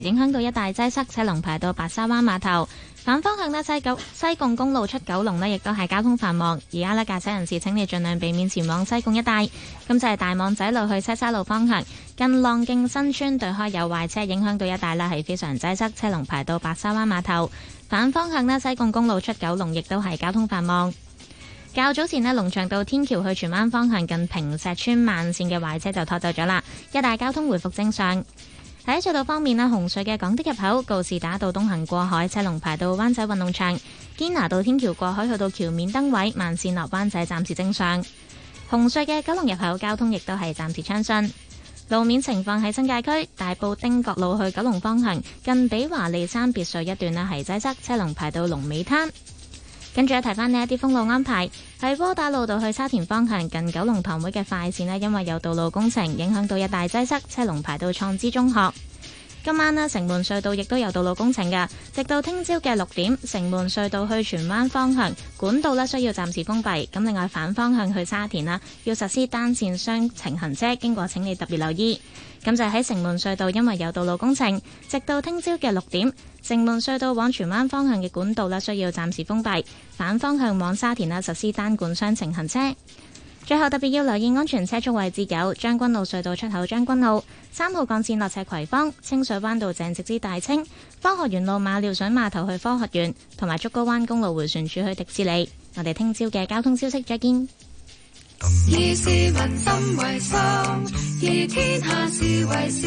影響到一帶擠塞，車龍排到白沙灣碼頭。反方向呢，西貢公路出九龍呢，亦都係交通繁忙。而家呢，駕駛人士請你盡量避免前往西貢一帶。咁就係大網仔路去西沙路方向，近浪徑新村對開有壞車，影響到一帶呢係非常擠塞，車龍排到白沙灣碼頭。反方向呢，西貢公路出九龍亦都係交通繁忙。較早前呢，龍翔道天橋去荃灣方向近坪石村慢線嘅壞車就拖走咗啦，一帶交通回復正常。喺隧道方面呢，紅隧嘅港島入口告士打道東行過海車龍排到灣仔運動場，堅拿道天橋過海去到橋面燈位，慢線落灣仔暫時正常。紅隧嘅九龍入口交通亦都係暫時暢順。路面情況喺新界區大埔汀角路去九龍方向近比華利山別墅一段呢係擠塞，車龍排到龍尾灘。跟住提翻呢一啲封路安排，喺窩打老道去沙田方向近九龍塘會嘅快線呢，因為有道路工程，影響到一大擠塞，車龍排到創知中學。今晚呢，城門隧道亦都有道路工程㗎，直到聽朝嘅6點，城門隧道去荃灣方向管道呢需要暫時封閉。咁另外反方向去沙田啦，要實施單線雙程行車，經過請你特別留意。咁就喺城門隧道，因為有道路工程，直到聽朝嘅6點，城門隧道往荃灣方向嘅管道呢需要暫時封閉，反方向往沙田啦實施單管雙程行車。最後特別要留意安全車速位置有將軍澳隧道出口將軍澳、3號幹線落斜葵芳、清水灣道鄭直之大清、科學園路馬料水碼頭去科學園，同埋竹篙灣公路迴旋處去迪士尼。我哋聽朝嘅交通消息再見。 以市民心為心，以天下事為事。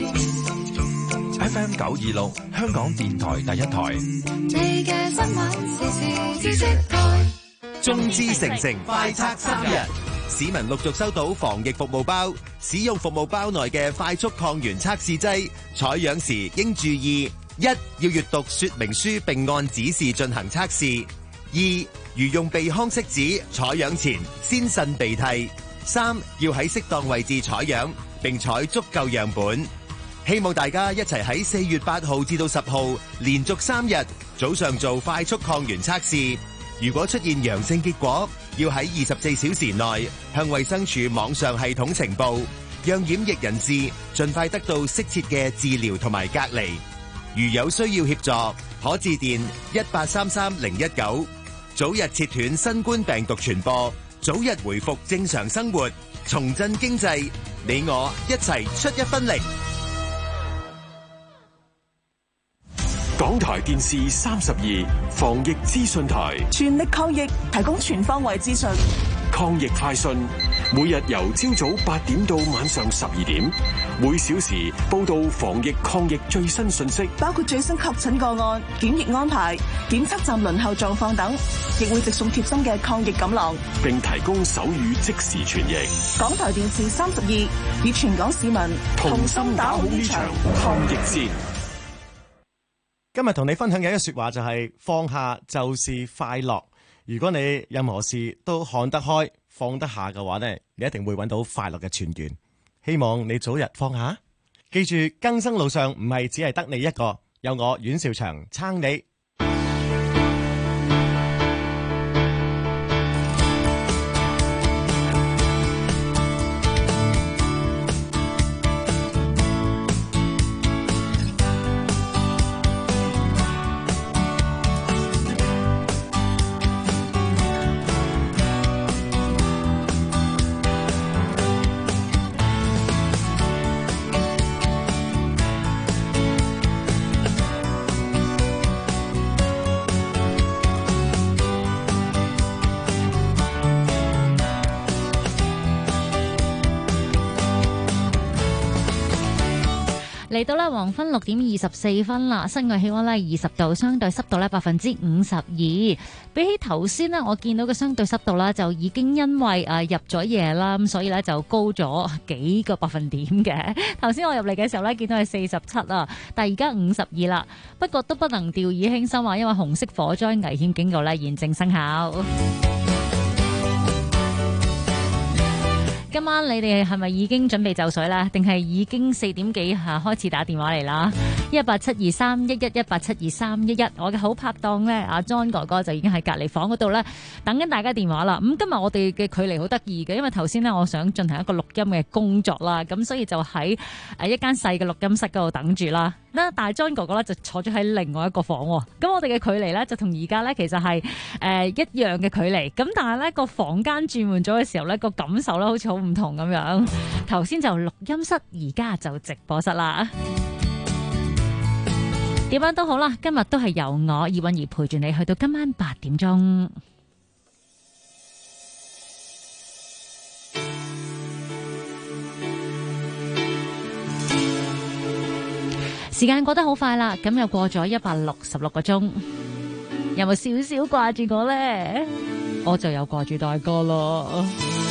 FM 926香港電台第一台。 你嘅新聞時事知識台。 眾志成城快測3日，市民陸續收到防疫服務包，使用服務包內嘅快速抗原測試劑，採樣時應注意： 1. 要閱讀說明書並按指示進行測試； 2. 如用鼻腔拭子採樣前先擤鼻涕； 3. 要喺適當位置採樣並採足夠樣本。希望大家一齊喺4月8號至到10號連續3日早上做快速抗原測試。如果出現陽性結果，要喺24小時內向衛生署網上系統呈報，讓檢疫人士盡快得到適切嘅治療同埋隔離。如有需要協助，可致電1833-019，早日切斷新冠病毒傳播，早日回復正常生活，重振經濟。你我一齊出一分力。 港台電視32防疫資訊台， 全力抗疫，提供全方位資訊。 抗疫快訊，每日由朝早8點到晚上12點，每小時報道防疫抗疫最新信息， 包括最新確診個案、檢疫安排、檢測站輪候狀況等，亦會直送貼心嘅抗疫錦囊， 並提供手語即時傳譯。 港台電視32與全港市民同心打好呢場抗疫戰。 今日同你分享嘅一個說話就係放下就是快樂。如果你任何事都看得開放得下嘅話呢，你一定會揾到快樂嘅泉源。希望你早日放下。記住，更生路上唔係只係得你一個，有我阮兆祥撐你。 嚟到咧黃昏6點24分啦，室外氣溫咧20度，相對濕度咧52%。比起頭先呢，我見到嘅相對濕度咧就已經因為入咗夜啦，咁所以咧就高咗幾個百分點嘅。頭先我入嚟嘅時候咧見到係47啊，但係而家52啦。不過都不能掉以輕心啊，因為紅色火災危險警告咧現正生效。今晚你哋係咪已經準備就緒啦？定係已經4點幾開始打電話嚟啦？ 18723111，18723111。我嘅好拍檔咧，阿 John 哥哥就已經喺隔離房嗰度咧等緊大家電話啦。咁今日我哋嘅距離好得意嘅，因為頭先咧我想進行一個錄音嘅工作啦，咁所以就喺一間細嘅錄音室嗰度等住啦。但係 John 哥哥咧就坐咗喺另外一個房喎。咁我哋嘅距離咧就同而家咧其實係一樣嘅距離。咁但係咧個房間轉換咗嘅時候咧個感受咧好似好唔同咁樣。頭先就錄音室，而家就直播室啦。點樣都好啦，今日都係由我葉韻儀陪住你去到今晚8點鐘。時間過得好快啦，咁又過咗166個鐘，有冇少少掛住我呢？我就有掛住大哥咯。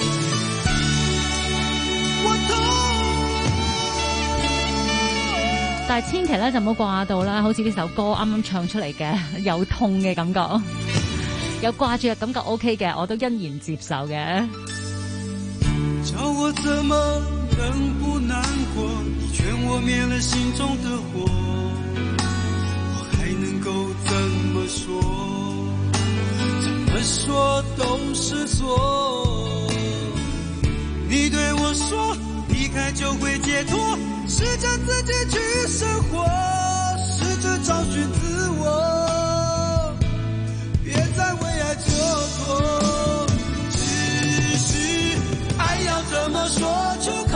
但係千祈咧就唔好掛到啦，好似呢首歌啱啱唱出嚟嘅有痛嘅感覺，有掛住嘅感覺 OK 嘅，我都欣然接受嘅。 叫我怎麼能不難過，你勸我滅了心中的火，我還能夠怎麼說，怎麼說都是錯。你對我說離開就會解脫，試着自己去生活，試着找尋自我，別再為愛蹉跎。要怎麼說出口，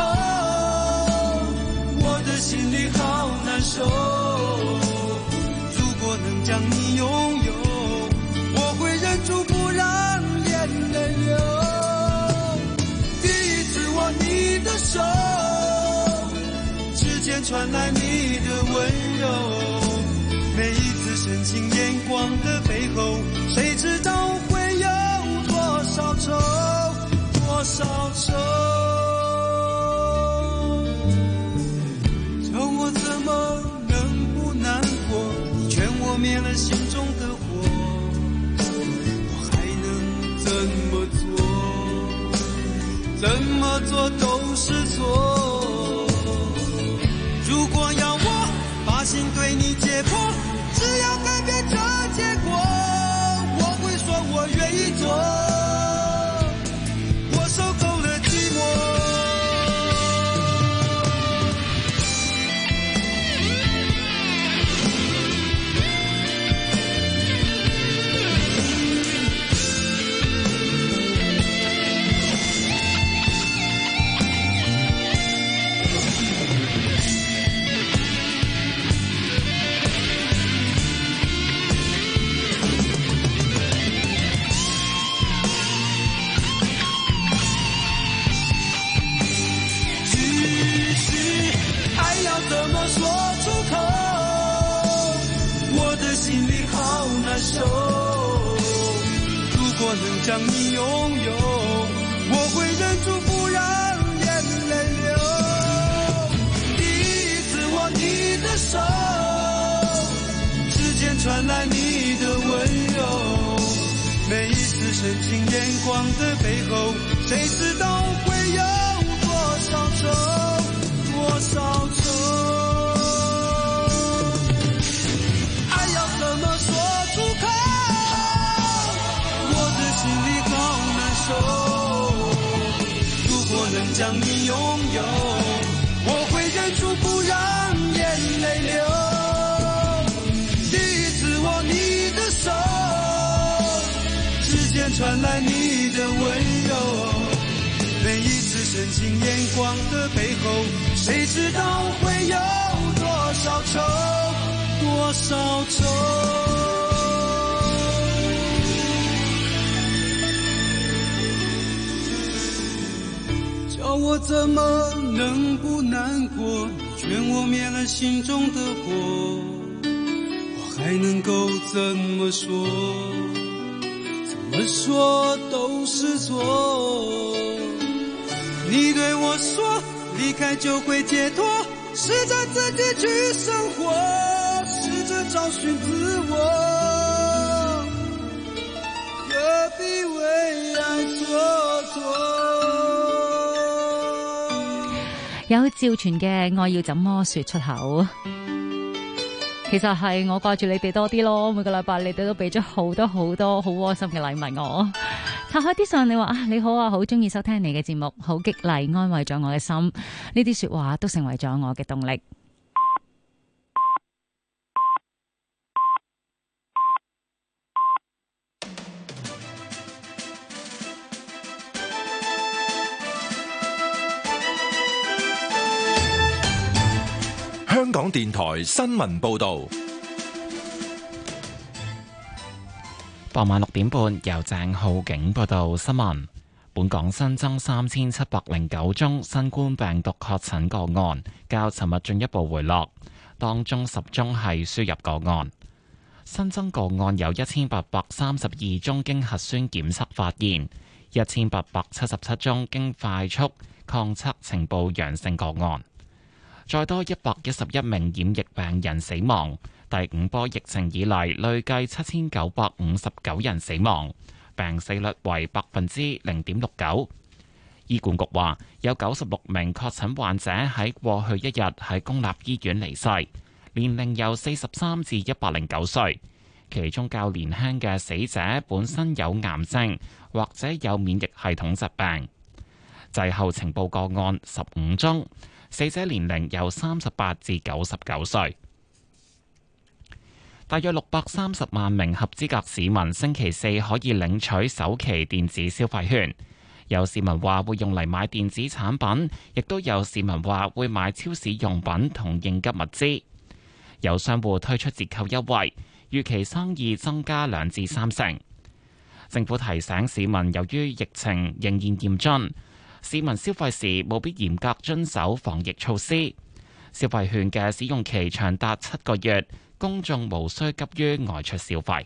我的心裡好難受。如果能將你擁有，我會忍住不讓眼淚流。第一次握你的手，指尖傳來你的溫柔，每一次深情眼光的背後，誰知道會有多少愁，多少愁。叫我怎麼能不難過，你勸我滅了心中的火，我還能怎麼做，怎麼做都是錯。如果要我把心對你解剖，只要改變這結果，我會說我願意做，受夠了寂寞。如果能將你擁有，我會忍住不讓眼淚流。第一次握你的手，指尖傳來你的溫柔，每一次深情眼光的背後，誰知道會有多少愁，多少愁。愛要怎麼說出口，我的心裡好難受。如果能將你擁有，我會忍住不讓眼淚流。第一次握你的手，指尖傳來你的溫柔，每一次深情眼光的背後，誰知道會有多少愁，多少愁。叫我怎麼能不難過，你勸我滅了心中的火，我還能夠怎麼說，怎麼說都是錯。你對我說離開就會解脫，試着自己去生活，試着找尋自我，何必為愛蹉跎。 有趙傳嘅愛要怎麼說出口？ 其實係我掛住你哋多啲咯，每個禮拜你哋都俾咗好多好多好窩心嘅禮物我。拆開啲相，你話啊你好啊，好中意收聽你嘅節目，好激勵，安慰咗我嘅心。呢啲說話都成為咗我嘅動力。 香港電台新聞報道， 傍晚6點半由鄭浩景報道新聞。本港新增3709宗新冠病毒確診個案，較尋日進一步回落，當中10宗係輸入個案。新增個案有1832宗經核酸檢測發現，1877宗經快速抗測呈報陽性個案。再多111名染疫病人死亡，第5波疫情以嚟累計7959人死亡，病死率為0.69%。醫管局話有96名確診患者喺過去一日喺公立醫院離世，年齡由43至109歲，其中較年輕嘅死者本身有癌症或者有免疫系統疾病。滯後呈報個案15宗。死者年齡由38至99歲，大約630萬名合資格市民星期四可以領取首期電子消費券。有市民話會用嚟買電子產品，亦都有市民話會買超市用品同應急物資。有商戶推出折扣優惠，預期生意增加2至3成。政府提醒市民，由於疫情仍然嚴峻，市民消費時務必嚴格遵守防疫措施。消費券嘅使用期長達7個月，公眾無需急於外出消費。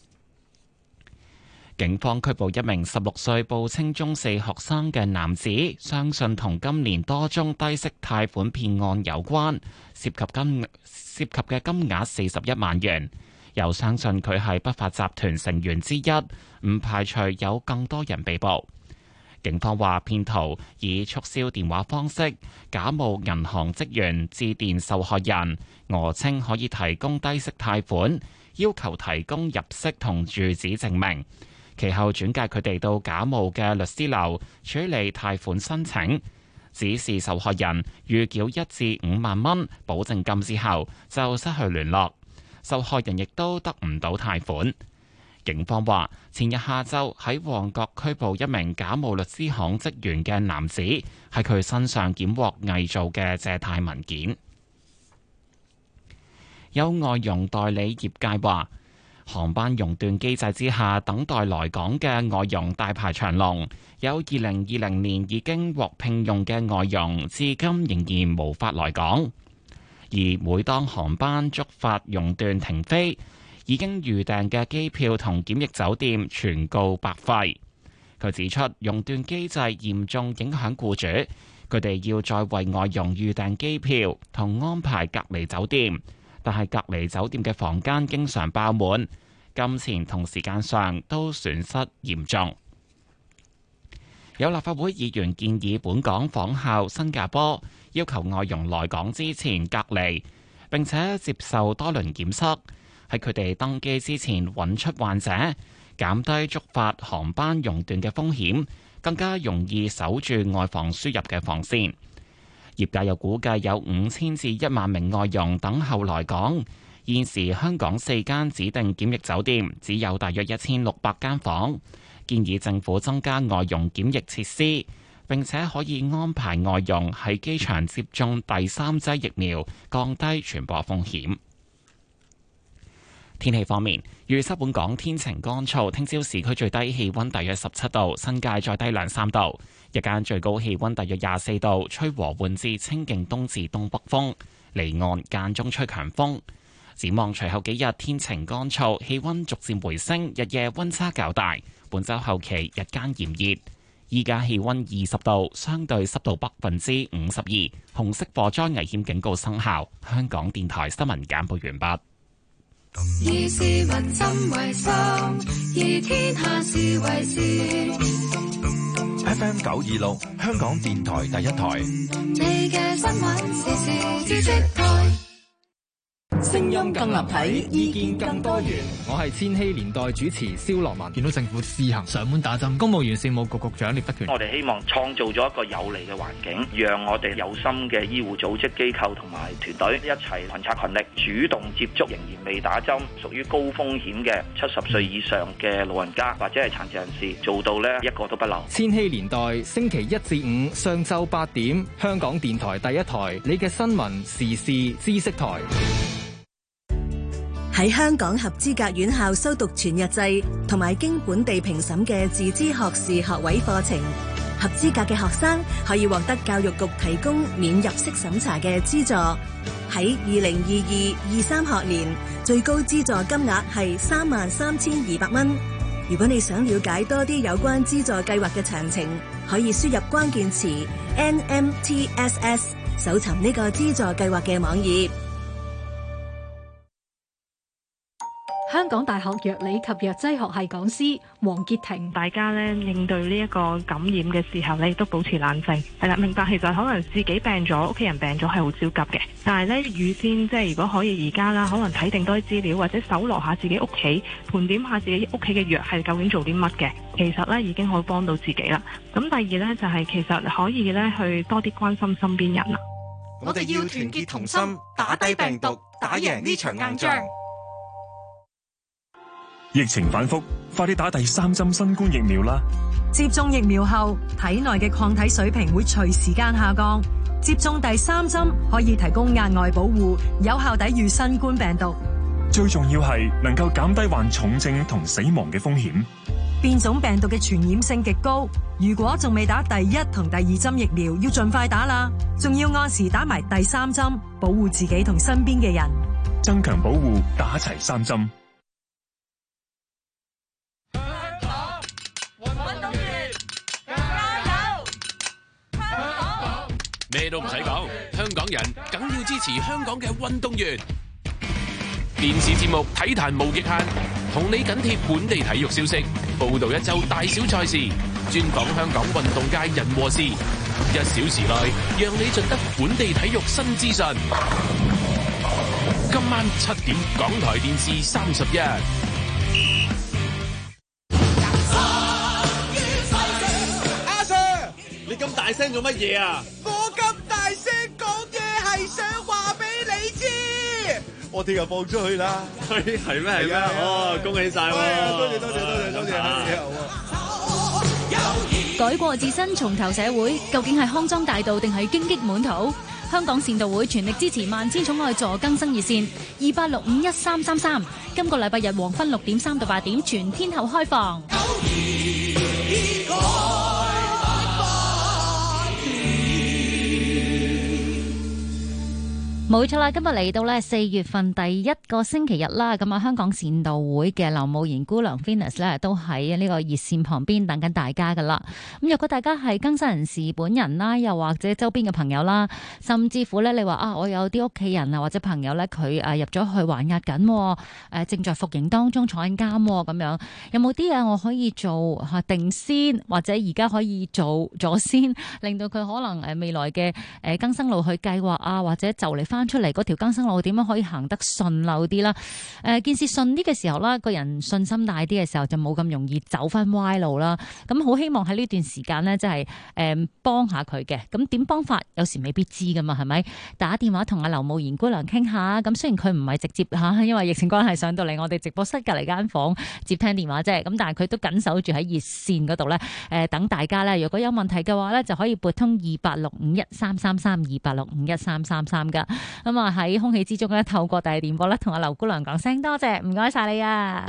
警方拘捕一名16歲報稱中4學生嘅男子，相信同今年多宗低息貸款騙案有關，涉及嘅金額41萬元。又相信佢係不法集團成員之一，唔排除有更多人被捕。警方話，騙徒以促銷電話方式假冒銀行職員致電受害人，訛稱可以提供低息貸款，要求提供入息同住址證明。其後轉介佢哋到假冒嘅律師樓處理貸款申請，指示受害人預繳1至5萬蚊保證金之後就失去聯絡，受害人亦都得唔到貸款。警方話，前日下晝喺旺角拘捕一名假冒律師行職員嘅男子，喺佢身上檢獲偽造嘅借貸文件。有外傭代理業界話，航班熔斷機制之下，等待來港嘅外傭大排長龍，有2020年已經獲聘用嘅外傭，至今仍然無法來港。而每當航班觸發熔斷停飛，已經預訂嘅機票同檢疫酒店全告白費。佢指出，熔斷機制嚴重影響僱主，佢哋要再為外傭預訂機票同安排隔離酒店，但係隔離酒店嘅房間經常爆滿，金錢同時間上都損失嚴重。有立法會議員建議本港仿效新加坡，要求外傭來港之前隔離，並且接受多輪檢測，喺佢哋登機之前揾出患者，減低觸發航班熔斷嘅風險，更加容易守住外防輸入嘅防線。業界又估計有5000至1萬名外傭等候來港。現時香港4間指定檢疫酒店只有大約1600間房，建議政府增加外傭檢疫設施，並且可以安排外傭喺機場接種第3劑疫苗，降低傳播風險。天氣方面，預測本港天晴乾燥，聽朝市區最低氣溫大約17度，新界再低2-3度，日間最高氣溫大約24度，吹和緩至清勁東至東北風，離岸間中吹強風。展望隨後幾日天晴乾燥，氣溫逐漸回升，日夜溫差較大。本週後期日間炎熱，依家氣溫20度，相對濕度52%，紅色火災危險警告生效。香港電台新聞簡報完畢。 以市民心為心，以天下事為事。 FM 926，香港電台第一台。 你嘅新聞時事知識台。 聲音更立體，意見更多元。 我係千禧年代主持蕭樂文。見到政府試行上門打針，公務員事務局局長聶德權， 我哋希望創造咗一個有利嘅環境，讓我哋有心嘅醫護組織機構同埋團隊一齊群策群力，主動接觸仍然未打針、屬於高風險嘅70歲以上嘅老人家或者係殘疾人士，做到呢一個都不漏。 千禧年代星期1至5上晝8點，香港電台第一台，你嘅新聞時事知識台。 喺香港合資格院校修讀全日制同埋經本地評審嘅自資學士學位課程，合資格嘅學生可以獲得教育局提供免入息審查嘅資助。喺2022-23學年，最高資助金額係33,200蚊。如果你想了解多啲有關資助計劃嘅詳情，可以輸入關鍵詞 NMTSS， 搜尋呢個資助計劃嘅網頁。 香港大學藥理及藥劑學系講師黃潔婷， 大家咧應對呢一個感染嘅時候咧，都保持冷靜。係啦，明白其實可能自己病咗、屋企人病咗係好焦急嘅，但係咧預先即係如果可以而家啦，可能睇定多啲資料，或者搜羅下自己屋企，盤點下自己屋企嘅藥係究竟做啲乜嘅，其實咧已經可以幫到自己啦。咁第二咧就係其實可以咧去多啲關心身邊人啦。 我哋要團結同心，打低病毒，打贏呢場硬仗。 疫情反覆，快啲打第3針新冠疫苗啦！ 接種疫苗後，體內嘅抗體水平會隨時間下降。接種第3針可以提供額外保護，有效抵禦新冠病毒。 最重要係能夠減低患重症同死亡嘅風險。 變種病毒嘅傳染性極高，如果仲未打第1同第2針疫苗，要盡快打啦！仲要按時打埋第3針，保護自己同身邊嘅人。 增強保護，打齊3針。 咩都唔使講，香港人梗要支持香港嘅運動員。電視節目《體壇無極限》同你緊貼本地體育消息，報道一周大小賽事，專講香港運動界人和事。1小時內，讓你盡得本地體育新資訊。今晚7點，港台電視31。 你咁大聲做乜嘢啊？我咁大聲講嘢係想話俾你知，我哋又放出去啦。係咩？係啊！哦，恭喜晒喎！多謝。 改過自身，重投社會，究竟係康莊大道定係荊棘滿途？香港善導會全力支持萬千寵愛助更生熱線28651333，今個禮拜日黃昏6點3到8點全天候開放。冇錯啦，今日嚟到咧4月份第1個星期日啦，咁啊香港善導會嘅劉慕賢姑娘 Venus 咧都喺呢個熱線旁邊等緊大家噶啦。咁如果大家係更生人士本人啦，又或者周邊嘅朋友啦，甚至乎咧你話啊，我有啲屋企人啊或者朋友咧佢入咗去還押緊，正在服刑當中坐緊監咁樣，有冇啲嘢我可以做定先，或者而家可以做咗先，令到佢可能未來嘅更生路去計劃啊，或者就嚟翻出嚟嗰條更生路點樣可以行得順溜啲啦？件事順啲嘅時候啦，個人信心大啲嘅時候就冇咁容易走翻歪路啦。咁好希望喺呢段時間呢，即係幫下佢嘅。咁點幫法？有時未必知噶嘛，係咪？打電話同阿劉慕賢姑娘傾下。咁雖然佢唔係直接因為疫情關係上到嚟我哋直播室隔離間房接聽電話啫。咁但係佢都緊守住喺熱線嗰度咧，等大家咧，如果有問題嘅話咧，就可以撥通2865133328651333噶。咁啊喺空氣之中咧，透過第二電波咧，同阿劉姑娘講聲多謝，唔該晒你啊！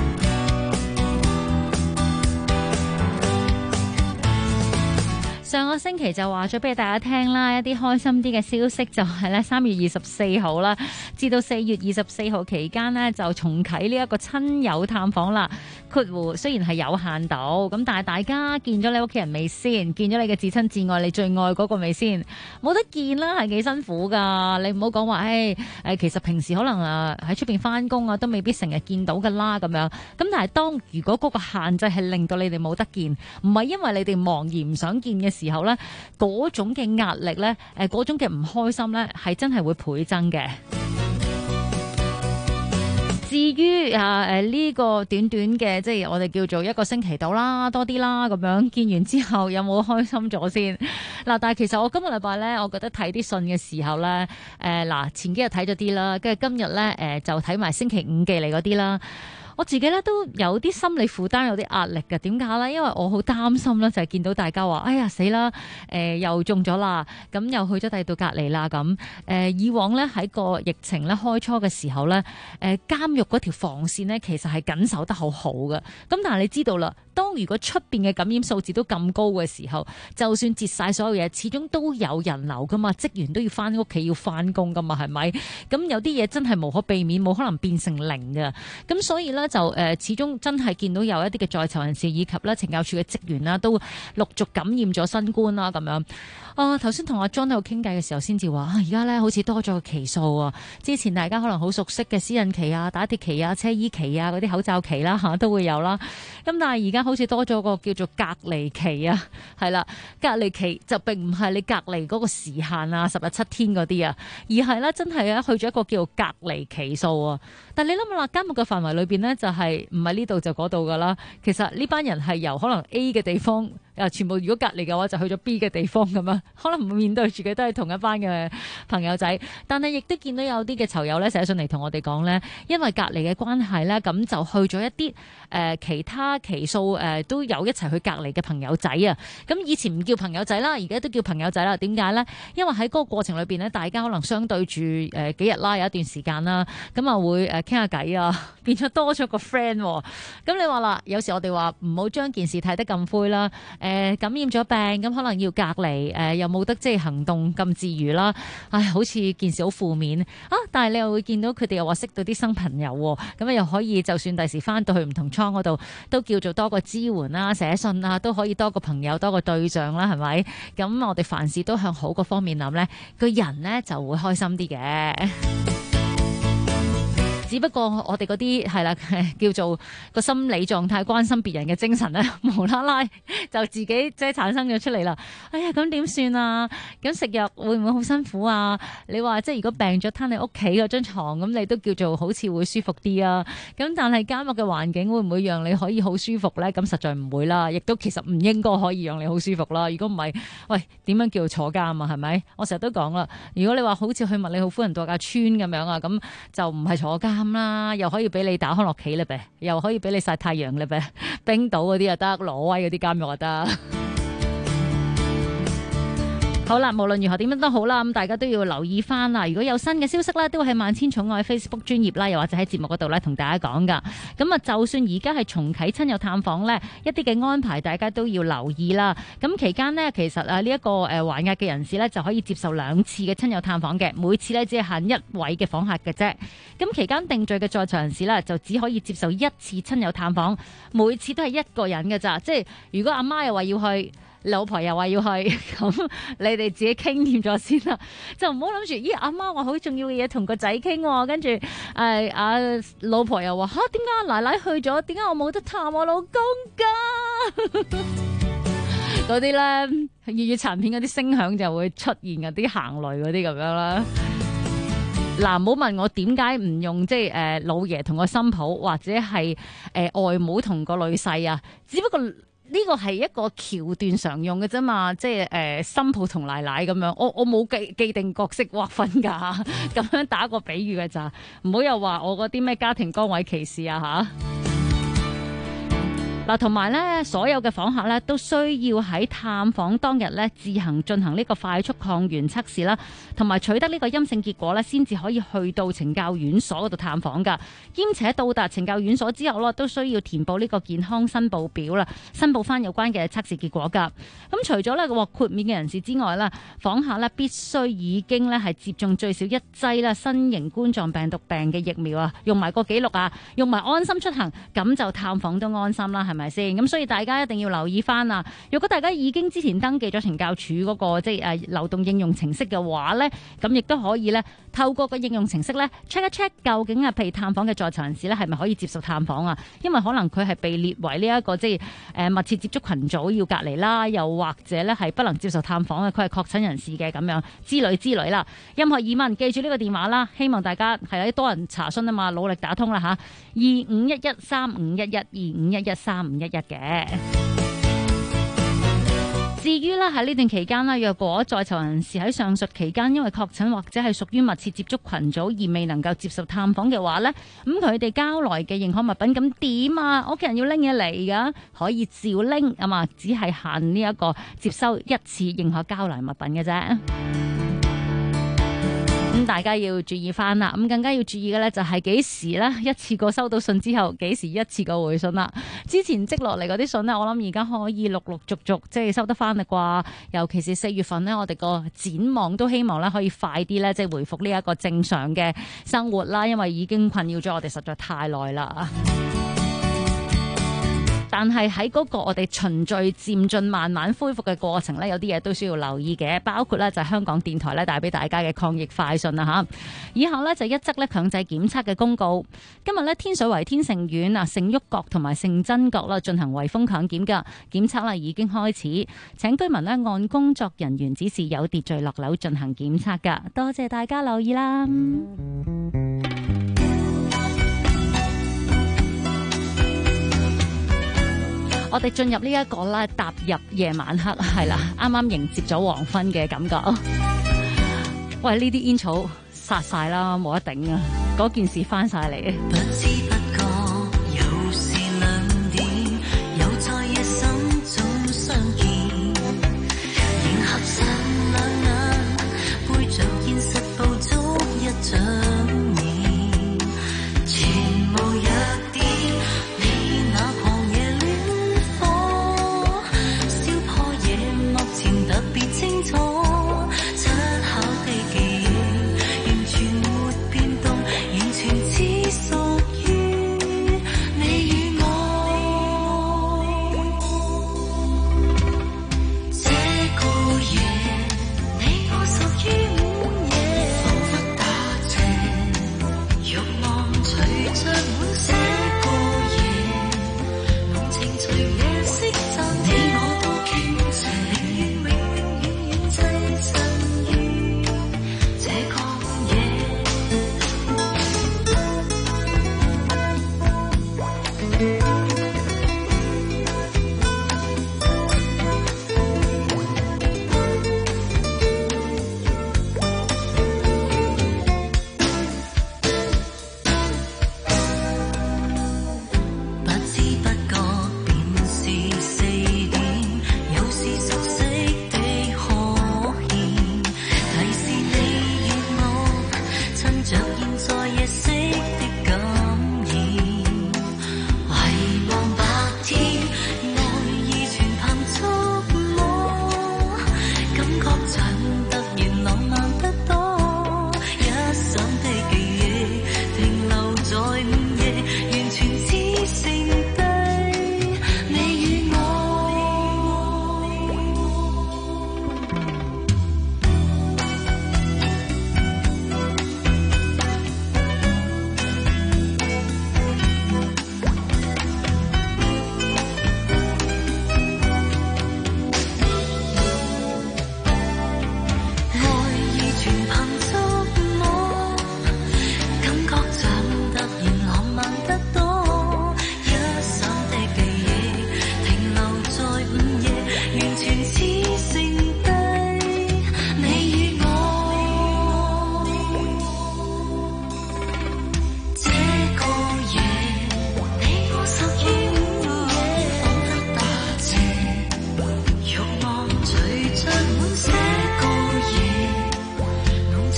上個星期就話咗俾大家聽啦，一啲開心啲嘅消息就係咧3月24號啦，至到4月24號期間呢，就重啟呢一個親友探訪啦。括弧雖然係有限度，咁但係大家見咗你屋企人未先？見咗你嘅至親至愛，你最愛嗰個未先？冇得見啦，係幾辛苦噶。你唔好講話，其實平時可能喺出邊翻工啊，都未必成日見到噶啦咁樣。咁但係當如果嗰個限制係令到你哋冇得見，唔係因為你哋忙而唔想見嘅時候呢，嗰種嘅壓力呢，嗰種嘅唔開心呢，係真係會倍增嘅。至於呢個短短嘅，即係我哋叫做一個星期到啦，多啲啦咁樣，見完之後有冇開心咗先？嗱，但係其實我今個禮拜咧，我覺得睇啲信嘅時候咧，前幾日睇咗啲啦，跟住今日咧就睇埋星期五寄嚟嗰啲啦。我自己咧都有啲心理負擔，有啲壓力嘅。點解咧？因為我好擔心咧，就係見到大家話：哎呀死啦！又中咗啦，咁又去咗第二度隔離啦。咁以往咧喺個疫情咧開初嘅時候咧，監獄嗰條防線咧其實係緊守得好好嘅。咁但係你知道啦，當如果出邊嘅感染數字都咁高嘅時候，就算截晒所有嘢，始終都有人流噶嘛，職員都要翻屋企要翻工噶嘛，係咪？咁有啲嘢真係無可避免，冇可能變成零嘅。咁所以咧就始終真係見到有一啲嘅在囚人士以及咧懲教署嘅職員啦，都陸續感染咗新冠啦咁樣。頭先同阿 John 喺度傾偈嘅時候，先至話而家咧好似多咗個期數啊！之前大家可能好熟悉嘅私隱期啊、打鐵期啊、車衣期啊嗰啲口罩期啦都會有啦。咁但係而家好似多咗個叫做隔離期啊，係啦，隔離期就並唔係你隔離嗰個時限啊，10日7天嗰啲啊，而係咧真係咧去咗一個叫做隔離期數啊。但係你諗下啦，監獄嘅範圍裏邊呢，就係唔係呢度就嗰度噶啦。其實呢班人係由可能 A 嘅地方全部如果隔離嘅話就去咗 B 嘅地方咁樣，可能面對住嘅都係同一班嘅朋友仔。但係亦都見到有啲嘅囚友咧寫信嚟同我哋講咧，因為隔離嘅關係咧，咁就去咗一啲其他期數都有一齊去隔離嘅朋友仔啊。咁以前唔叫朋友仔啦，而家都叫朋友仔啦。點解咧？因為喺嗰個過程裏邊咧，大家可能相對住幾日啦，有一段時間啦，咁啊會傾下偈啊，變咗多咗個 friend。咁你話啦，有時我哋話唔好將件事睇得咁灰啦。感染咗病咁可能要隔離，又冇得即係行動咁自如啦。唉，好似件事好負面啊！但係你又會見到佢哋又話識到啲新朋友，咁又可以就算第時翻到去唔同倉嗰度，都叫做多個支援啦、寫信啊，都可以多個朋友、多個對象啦，係咪？咁我哋凡事都向好個方面諗呢，個人呢就會開心啲嘅。只不過我哋嗰啲係啦，叫做個心理狀態關心別人嘅精神咧，無啦啦就自己即係產生咗出嚟啦。哎呀，咁點算啊？咁食藥會唔會好辛苦啊？你話即係如果病咗攤你屋企嗰張床，咁你都叫做好似會舒服啲啊？咁但係監獄嘅環境會唔會讓你可以好舒服咧？咁實在唔會啦，亦都其實唔應該可以讓你好舒服啦。如果唔係，喂，點樣叫坐監啊？係咪？我成日都講啦，如果你話好似去麥理浩夫人度假村咁樣啊，咁就唔係坐監啦，又可以俾你打康樂棋咧唄，又可以俾你曬太陽咧唄，冰島嗰啲又得，挪威嗰啲監獄又得。好啦，無論如何點樣都好啦，咁大家都要留意翻啦。如果有新嘅消息咧，都會喺萬千寵愛 Facebook 專頁啦，又或者喺節目嗰度咧同大家講噶。咁啊，就算而家係重啟親友探訪咧，一啲嘅安排大家都要留意啦。咁期間呢，其實呢一個還押嘅人士咧就可以接受2次嘅親友探訪嘅，每次咧只係限1位嘅訪客嘅啫。咁期間定罪嘅在囚人士咧就只可以接受1次親友探訪，每次都係1個人嘅咋。即係如果阿媽又話要去，老婆又話要去，咁你哋自己傾掂咗先啦，就唔好諗住，咦，阿媽話好重要嘅嘢同個仔傾，跟住阿老婆又話吓，點解奶奶去咗，點解我冇得探我老公噶？嗰啲咧粵語殘片嗰啲聲響就會出現嗰啲行雷嗰啲咁樣啦。嗱，唔好問我點解唔用即係老爺同個新抱，或者係外母同個女婿啊，只不過呢個係一個橋段常用嘅啫嘛，即係新抱同奶奶咁樣，我冇既定角色劃分㗎，咁樣打個比喻嘅咋，唔好又話我嗰啲咩家庭崗位歧視啊嚇。 嗱，同埋咧，所有嘅訪客咧都需要喺探訪當日咧自行進行呢個快速抗原測試啦，同埋取得呢個陰性結果咧，先至可以去到懲教院所嗰度探訪噶。兼且到達懲教院所之後咧，都需要填報呢個健康申報表啦，申報翻有關嘅測試結果噶。咁除咗咧獲豁免嘅人士之外咧，訪客咧必須已經咧係接種最少1劑啦新型冠狀病毒病嘅疫苗啊，用埋個記錄啊，用埋安心出行，咁就探訪都安心啦，係咪先？咁所以大家一定要留意翻啊！如果大家已經之前登記咗懲教署嗰個即係流動應用程式嘅話咧，咁亦都可以咧透過個應用程式咧 check 一 check 究竟係被探訪嘅在囚人士咧係咪可以接受探訪啊？因為可能佢係被列為呢一個即係密切接觸群組要隔離啦，又或者咧係不能接受探訪嘅，佢係確診人士嘅咁樣之類啦。任何疑問記住呢個電話啦，希望大家係有啲多人查詢啊嘛，努力打通啦嚇，2511351125113511嘅。至於咧喺呢段期間咧，若果在囚人士喺上述期間因為確診或者係屬於密切接觸群組而未能夠接受探訪嘅話咧，咁佢哋交來嘅認可物品咁點啊？屋企人要拎嘢嚟㗎，可以照拎啊嘛，只係限呢一個接收1次認可交來物品嘅啫。咁大家要注意翻啦，咁更加要注意嘅咧就係幾時咧一次過收到信之後，幾時一次過回信啦。之前積落嚟嗰啲信呢，我諗而家可以陸陸續續即係收得翻啦啩。尤其是4月份呢，我哋個展望都希望咧可以快啲咧，即係回復呢一個正常嘅生活啦，因為已經困擾咗我哋實在太耐啦。但係喺嗰個我哋循序漸進慢慢恢復嘅過程呢，有啲嘢都需要留意嘅，包括呢就係香港電台呢帶俾大家嘅抗疫快訊啦嚇。以後呢就一則呢強制檢測嘅公告。今日呢天水圍天盛苑啊、盛旭閣同埋盛珍閣啦進行圍封強檢㗎，檢測啦已經開始，請居民呢按工作人員指示有秩序落樓進行檢測㗎。多謝大家留意啦。我哋進入呢一個咧，踏入夜晚黑係啦，啱啱迎接咗黃昏嘅感覺。喂，呢啲煙草殺晒啦，冇得頂啊！嗰件事翻晒嚟。不知不覺又是2點，又在夜深中相見，仍合上兩眼，背着現實捕捉一張面，全無弱點。特別清楚，出口的記憶完全沒變動，完全只屬於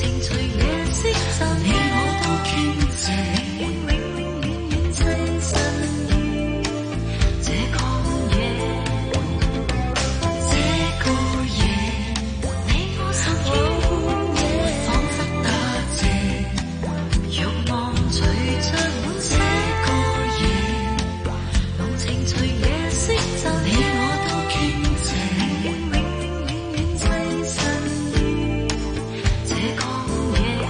情隨夜色就你我都傾斜，永永遠遠棲身於這個夜，這個夜，你我心境彷彿打斜，慾望隨着滿這個夜，濃情隨夜色就你我都傾斜，永永遠遠棲身於這個夜。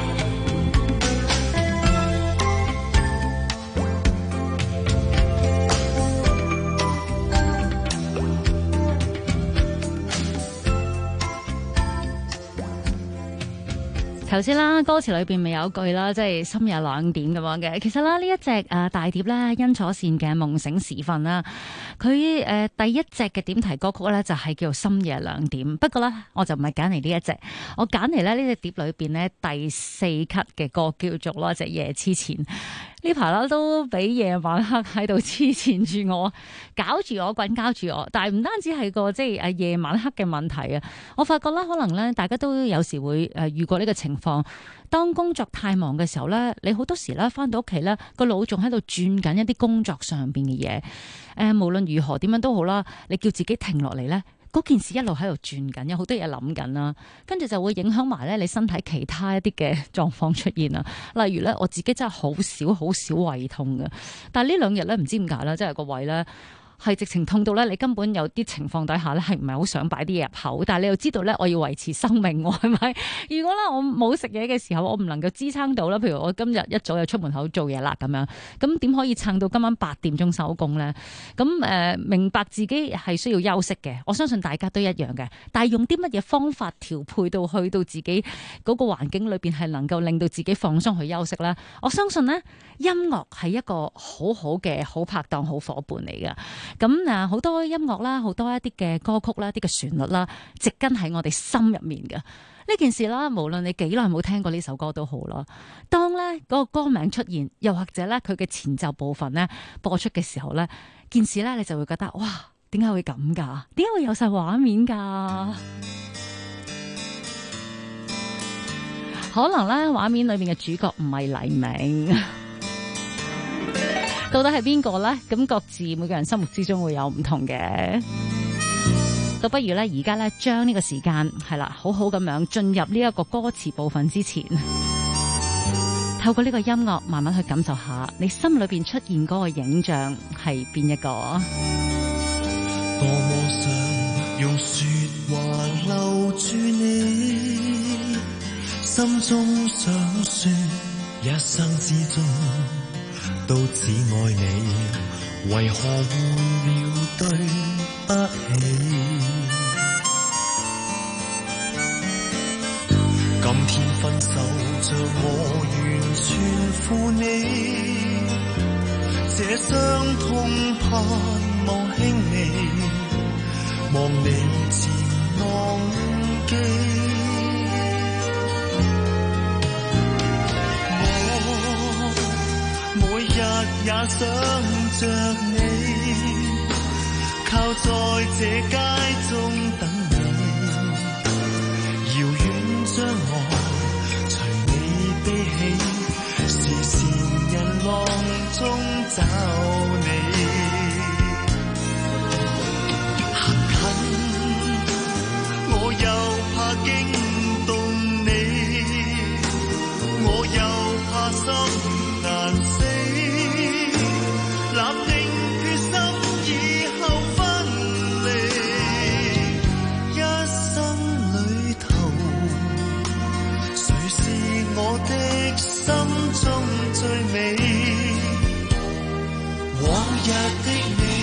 頭先啦，歌詞裏邊咪有句啦，即係深夜2點咁樣嘅。其實啦，呢一隻大碟咧，殷楚善嘅《夢醒時分》啦，佢第一隻嘅點題歌曲咧就係叫做《深夜2點》。不過咧，我就唔係揀嚟呢一隻，我揀嚟咧呢隻碟裏邊咧第4級嘅歌叫做《隻夜痴纏》。呢排啦都俾夜晚黑喺度黐纏住我，搞住我，滾搞住我。但係唔單止係個即係夜晚黑嘅問題啊，我發覺啦，可能咧大家都有時會遇過呢個情況。當工作太忙嘅時候咧，你好多時咧翻到屋企咧個腦仲喺度轉緊一啲工作上邊嘅嘢。無論如何點樣都好啦，你叫自己停落嚟咧。嗰件事一路喺度轉緊，有好多嘢諗緊啦，跟住就會影響埋咧你身體其他一啲嘅狀況出現啦。例如咧，我自己真係好少胃痛嘅，但係呢2日咧唔知點解啦，即係個胃咧係直情痛到咧，你根本有啲情況底下咧係唔係好想擺啲嘢入口，但係你又知道咧我要維持生命喎，係咪？如果咧我冇食嘢嘅時候，我唔能夠支撐到啦。譬如我今日一早就出門口做嘢啦咁樣，咁點可以撐到今晚8點鐘收工咧？咁明白自己係需要休息嘅，我相信大家都一樣嘅。但係用啲乜嘢方法調配到去到自己嗰個環境裏邊係能夠令到自己放鬆去休息咧？我相信咧音樂係一個好好嘅好拍檔、好夥伴嚟嘅。咁好多音樂啦，好多一啲嘅歌曲啦，一啲嘅旋律啦，植根喺我哋心入面嘅呢件事啦。無論你幾耐冇聽過呢首歌都好啦，當咧嗰個歌名出現，又或者咧佢嘅前奏部分咧播出嘅時候咧，件事咧你就會覺得哇，點解會咁噶？點解會有晒畫面噶？可能咧畫面裏面嘅主角唔係黎明。到底係邊個呢？咁各自每個人心目之中會有唔同嘅。倒不如咧，而家咧將呢個時間係啦，好好咁樣進入呢一個歌詞部分之前，透過呢個音樂慢慢去感受下你心裏邊出現嗰個影像係邊一個。 多麼想用說話留住你，心中想說一生之中都只愛你，為何換了對不起？今天分手像我完全負你，這傷痛盼望輕微，望你漸忘記。每日也想着你，靠在這街中等你，遙遠將我隨你背起，時時人浪中找你。行近我又怕驚動你，我又怕心難死，立定決心以後分離，一生裏頭誰是我的心中最美，往日的你。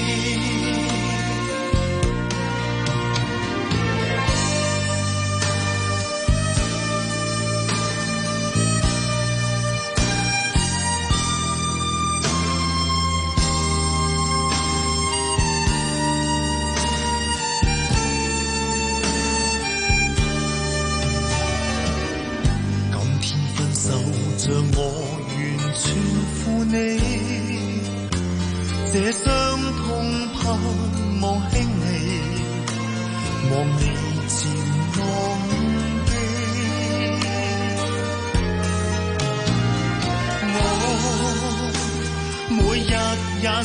像我完全負你，這傷痛盼望輕微，望你漸忘記。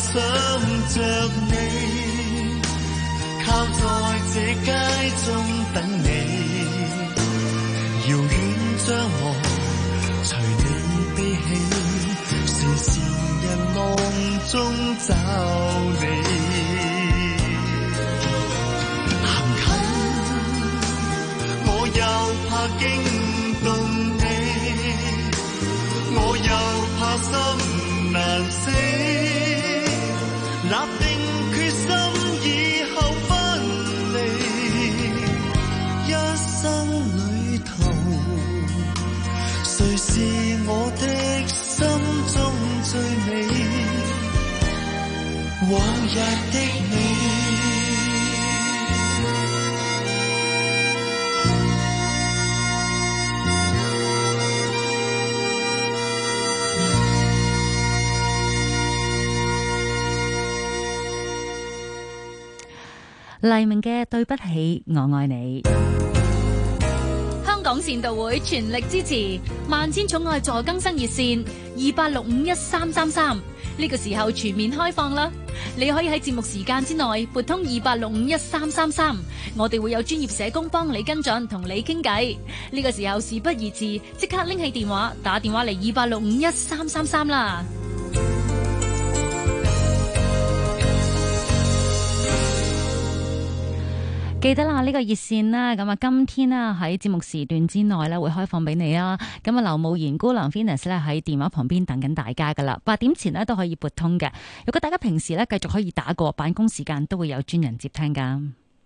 想着你，靠在這街中等你。遙遠將我隨你飛起，誰是人浪中找你？行近我又怕驚動你，我又怕心難死，立定決心以後分離，一生旅途，誰是我的心中最美，往日的你。 黎明嘅對不起，我愛你。 香港善道會全力支持萬千寵愛助更生熱線28651333，呢個時候全面開放啦！你可以喺節目時間之內撥通28651333，我哋會有專業社工幫你跟進，同你傾偈。呢個時候事不宜遲，即刻拎起電話打電話嚟28651333啦！記得啦，呢個熱線啦，咁啊，今天啦喺節目時段之內咧會開放俾你啦。咁啊，劉慕賢姑娘 Venus 咧喺電話旁邊等緊大家噶啦，8點前咧都可以撥通嘅。如果大家平時咧繼續可以打過，辦公時間都會有專人接聽噶。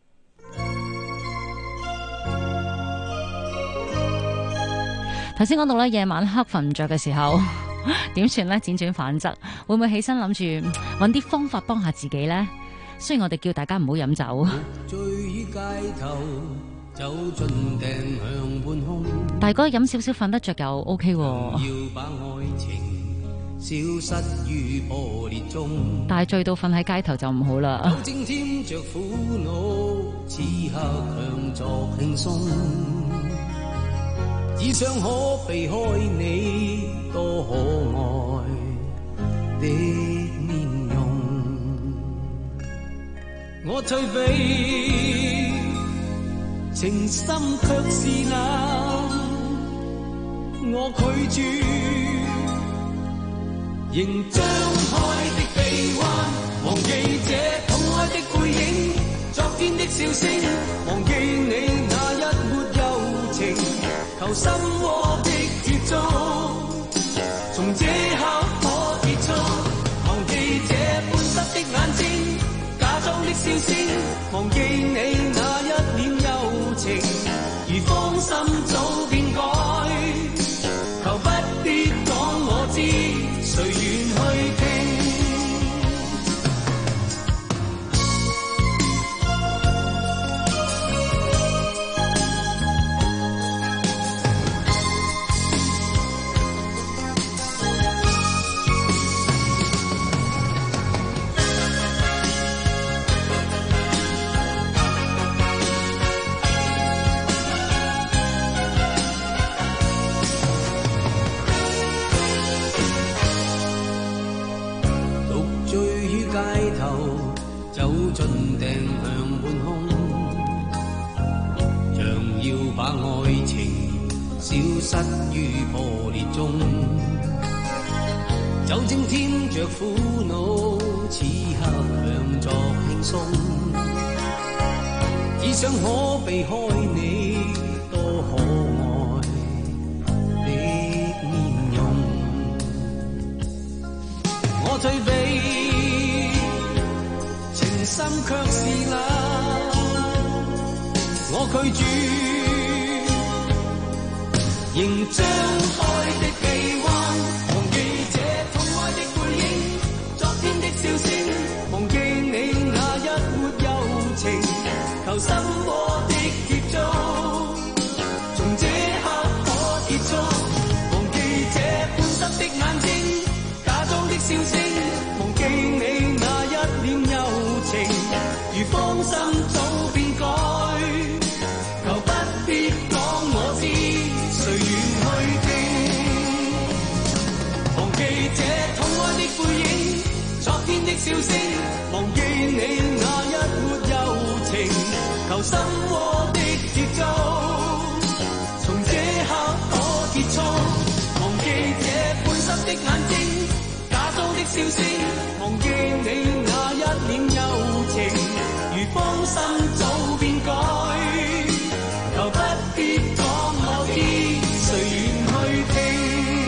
頭先講到咧夜晚黑瞓唔着嘅時候，點算咧？輾轉反側，會唔會起身諗住揾啲方法幫下自己呢？雖然我哋叫大家唔好飲酒，但係如果飲少少瞓得着又 OK 喎。但係醉到瞓喺街頭就唔好啦。 只想可避開你多可愛的面容，我退避，情深卻是冷，我拒絕，仍張開的臂彎，忘記這痛愛的背影，昨天的笑聲，忘記你那一抹柔情，求心窩的節奏，從這刻可結束，忘記這半濕的眼睛，假裝的笑聲，忘記你那一臉柔情，如芳心早變改，求不必講我知，誰願去聽。把愛情消失於破裂中，酒精添着苦惱，此刻強作輕鬆，只想可避開你多可愛的面容，我退避，情深卻是冷，我拒絕，仍張開的臂彎，忘記這痛愛的背影，昨天的笑聲，忘記你那一抹柔情，求心窩的節奏，從這刻可結束，忘記這半濕的眼睛，假裝的笑聲，忘記你那一臉柔情，如芳心早變改，求不必講我知，誰願去聽？忘記這痛愛的背影，昨天的笑聲，忘記你那一抹柔情，求生活的節奏，從這刻可結束，忘記這半濕的眼睛，假裝的笑聲，忘記你那一臉柔情，如芳心早變改，求不必講某天誰願去聽。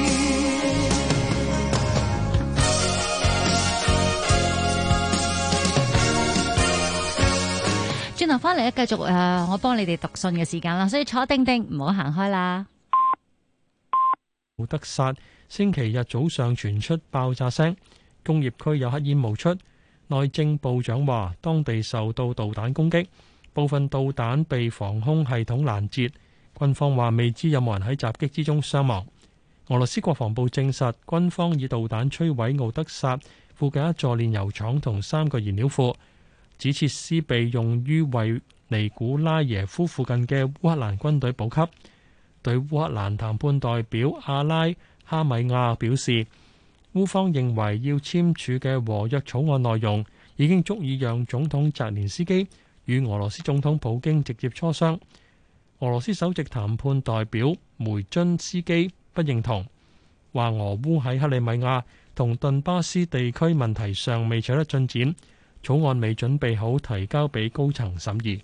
轉頭翻嚟咧，繼續我幫你哋讀信嘅時間啦，所以坐定定，唔好行開啦。 奧德薩星期日早上傳出爆炸聲，工業區有黑煙冒出。內政部長話，當地受到導彈攻擊，部分導彈被防空系統攔截。軍方話未知有冇人喺襲擊之中傷亡。俄羅斯國防部證實，軍方以導彈摧毀奧德薩附近一座煉油廠同3個燃料庫。指設施被用於為尼古拉耶夫附近嘅烏克蘭軍隊補給。對烏克蘭談判代表阿拉哈米亞表示，烏方認為要簽署嘅和約草案內容已經足以讓總統澤連斯基與俄羅斯總統普京直接磋商。俄羅斯首席談判代表梅津斯基不認同，話俄烏喺克里米亞同頓巴斯地區問題上未取得進展。草案未準備好提交俾高層審議。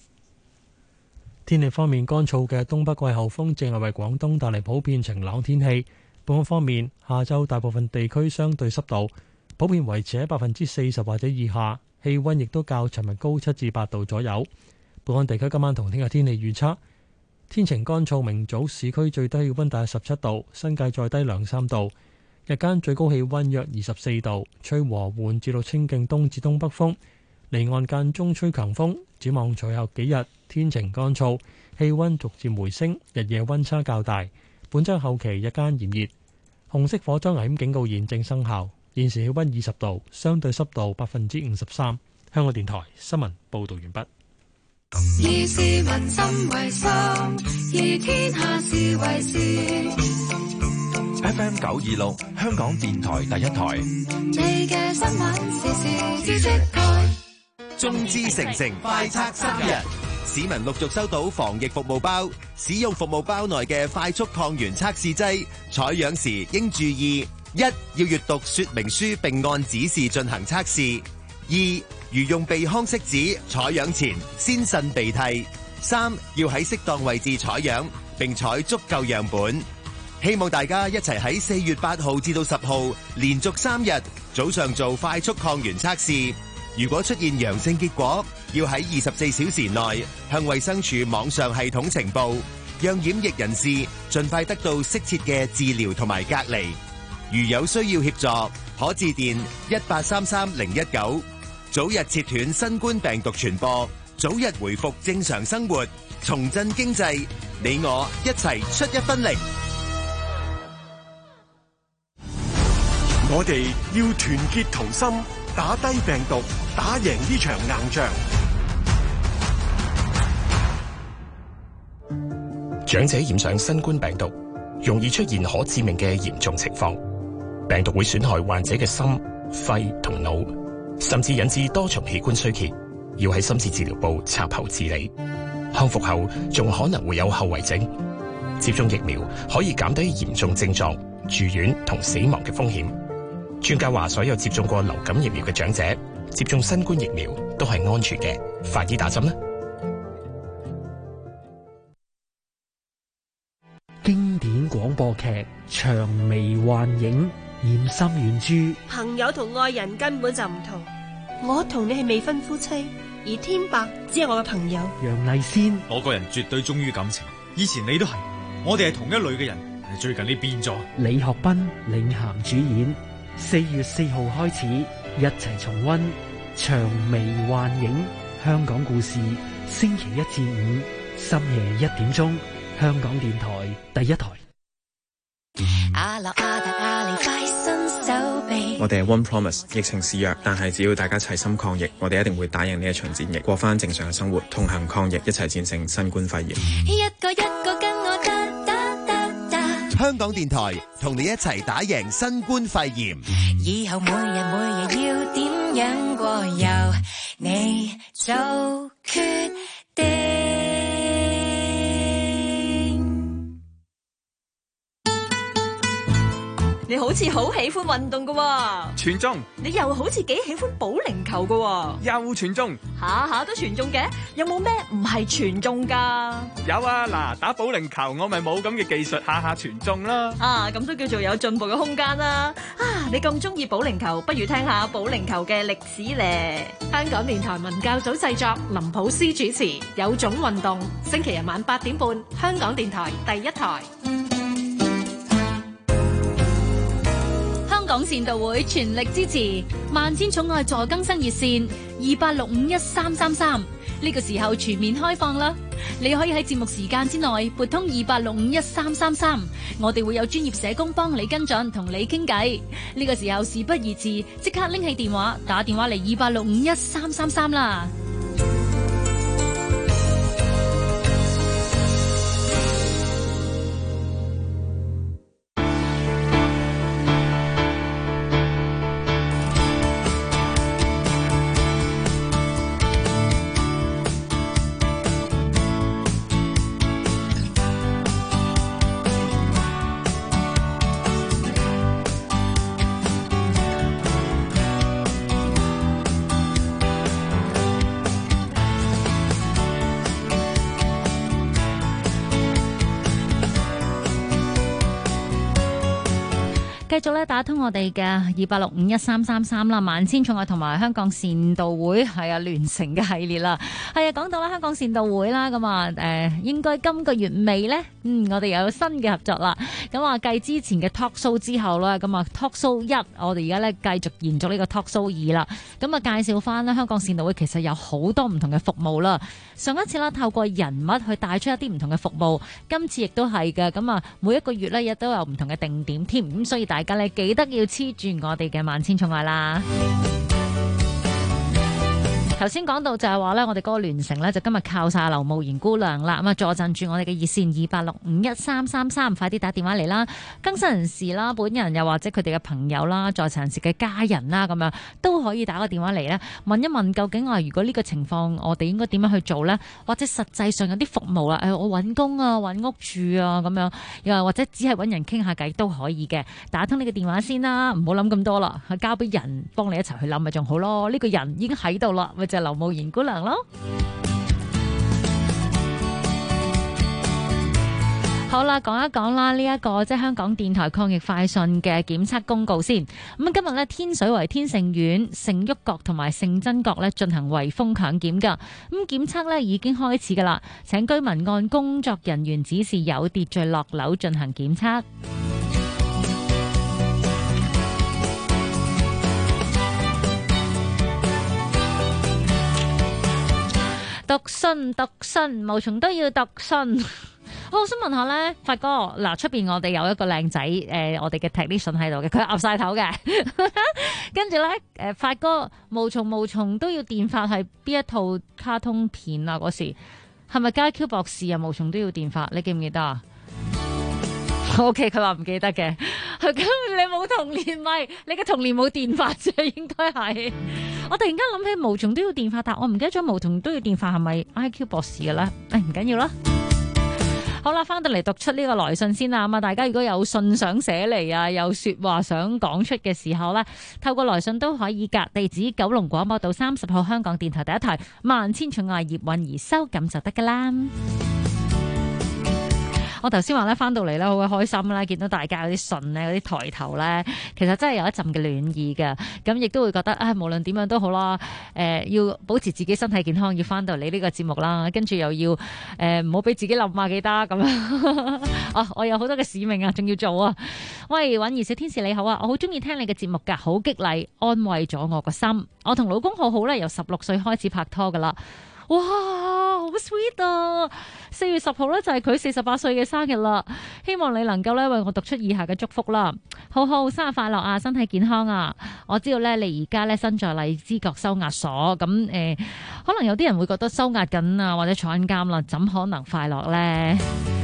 天氣方面，乾燥嘅東北季候風正係為廣東帶嚟普遍晴朗天氣。本港方面，下晝大部分地區相對濕度普遍維持喺40%或者以下，氣溫亦都較尋日高7至8度左右。本港地區今晚同聽日天氣預測：天晴乾燥，明早市區最低氣溫大約17度，新界再低2-3度。日間最高氣溫約24度，吹和緩至到清勁東至東北風，離岸間中吹強風。展望隨後幾日天晴乾燥，氣溫逐漸回升，日夜溫差較大。本週後期日間炎熱，紅色火災危險警告現正生效。現時氣溫20度，相對濕度53%。香港電台新聞報道完畢。 以市民心為心，以天下事為事。 FM 926，香港電台第一台。 你嘅新聞時事知識台。 眾志成城快測3日，市民陸續收到防疫服務包，使用服務包內嘅快速抗原測試劑，採樣時應注意：一、要閱讀說明書並按指示進行測試；二、如用鼻腔拭子，採樣前先擤鼻涕；三、要喺適當位置採樣，並採足夠樣本。希望大家一齊喺4月8號至到10號連續3日早上做快速抗原測試。如果出現陽性結果，要喺24小時內向衛生署網上系統呈報，讓染疫人士盡快得到適切嘅治療同埋隔離。如有需要協助，可致電1833-019，早日切斷新冠病毒傳播，早日回復正常生活，重振經濟。你我一齊出一分力。 我哋要團結同心，打低病毒，打贏呢場硬仗。 長者染上新冠病毒，容易出現可致命嘅嚴重情況。病毒會損害患者嘅心、肺同腦，甚至引致多重器官衰竭，要喺深切治療部插喉治理。康復後仲可能會有後遺症。接種疫苗可以減低嚴重症狀、住院同死亡嘅風險。專家話，所有接種過流感疫苗嘅長者接種新冠疫苗都係安全嘅，快啲打針啦！ 經典廣播劇《薔薇幻影》，嚴沁原著。 朋友同愛人根本就唔同，我同你係未婚夫妻，而天白只係我嘅朋友。 楊麗仙， 我個人絕對忠於感情，以前你都係，我哋係同一類嘅人，最近你變咗。 李學斌領銜主演，4月4號開始一齊重溫《薔薇幻影》香港故事，星期1至5深夜1點鐘，香港電台第一台。 我哋係 One Promise， 疫情肆虐，但係只要大家齊心抗疫，我哋一定會打贏呢一場戰役，過翻正常嘅生活，同行抗疫，一齊戰勝新冠肺炎。 一個一個跟我香港電台同你一齊打贏新冠肺炎。 以後每日要點樣過，由你做決定。 你好似好喜歡運動㗎喎， 傳中。 你又好似幾喜歡保齡球㗎喎， 又傳中。 下下都傳中嘅，有冇咩唔係傳中㗎？ 有啊，嗱，打保齡球我咪冇咁嘅技術下下傳中啦。 啊，咁都叫做有進步嘅空間啦。啊，你咁中意保齡球，不如聽下保齡球嘅歷史咧。 香港電台文教組製作，林普斯主持，有種運動，星期日晚8點半，香港電台第一台。 香港善導會全力支持萬千寵愛助更生熱線28651333，呢個時候全面開放啦！你可以喺節目時間之內撥通28651333，我哋會有專業社工幫你跟進，同你傾偈。呢個時候事不宜遲，即刻拎起電話打電話嚟28651333啦！繼續咧打通我哋嘅28651333啦，萬千寵愛同埋香港善導會係啊聯成嘅系列啦，係啊講到啦香港善導會啦，咁啊應該今個月尾咧，我哋又有新嘅合作啦，咁啊繼之前嘅 Talk Show 之後啦，咁啊 Talk Show 1，我哋而家咧繼續延續呢個 Talk Show 2啦，咁啊介紹翻咧香港善導會其實有好多唔同嘅服務啦，上一次啦透過人物去帶出一啲唔同嘅服務，今次亦都係嘅，咁啊每一個月咧亦都有唔同嘅定點添，咁所以大家咧記得要黐住我哋嘅萬千寵愛啦。頭先講到就係話咧，我哋嗰個聯成咧就今日靠晒劉慕賢姑娘啦，咁啊坐鎮住我哋嘅熱線28651333，快啲打電話嚟啦！更新人士啦，本人又或者佢哋嘅朋友啦，在場人士嘅家人啦，咁樣都可以打個電話嚟咧，問一問究竟如果呢個情況我哋應該點樣去做咧？或者實際上有啲服務啦，我揾工啊、揾屋住啊咁樣，又或者只係揾人傾下偈都可以嘅。打通呢個電話先啦，唔好諗咁多啦，交俾人幫你一齊去諗咪仲好咯。呢個人已經喺度啦，就係劉慕賢姑娘咯。好啦，講一講啦，呢一個即係香港電台抗疫快訊嘅檢測公告先。咁今日呢，天水圍天盛苑、盛旭閣同埋盛珍閣呢進行圍封強檢噶。咁檢測呢已經開始噶啦，請居民按工作人員指示有秩序落樓進行檢測。讀信，無從都要讀信。我想問下咧，發哥，嗱出邊我哋有一個靚仔，我哋嘅 technician 喺度嘅，佢岌晒頭嘅。跟住咧，發哥無從都要電發係邊一套卡通片啊？嗰時係咪家 Q 博士啊？無從都要電發，你記唔記得啊？OK， 佢話唔記得嘅。咁你冇童年咪？你嘅童年冇電發啫，應該係。我突然間諗起無從都要電發，但我唔記得咗無從都要電發係咪 IQ 博士嘅咧？唔緊要啦。好啦，翻到嚟讀出呢個來信先啦。咁啊，大家如果有信想寫嚟啊，有說話想講出嘅時候咧，透過來信都可以㗎。地址九龍廣播道30號香港電台第一台萬千寵愛葉韻儀收咁就得噶啦。我頭先話咧，翻到嚟咧好鬼開心啦，見到大家嗰啲信咧，嗰啲抬頭咧，其實真係有一陣嘅暖意嘅。咁亦都會覺得無論點樣都好啦，要保持自己身體健康，要翻到嚟呢個節目啦，跟住又要唔好俾自己冧啊，記得咁樣。我有好多嘅使命啊，仲要做啊。喂，韻儀小天使你好啊，我好中意聽你嘅節目㗎，好激勵，安慰咗我個心。我同老公好好咧，由16歲開始拍拖㗎啦。哇，好 sweet 啊！4月10號咧就係佢48歲嘅生日啦，希望你能夠咧為我讀出以下嘅祝福啦。好好生日快樂啊，身體健康啊！我知道咧你而家咧身在荔枝角收押所，咁可能有啲人會覺得收押緊啊，或者坐緊監啦，怎可能快樂咧？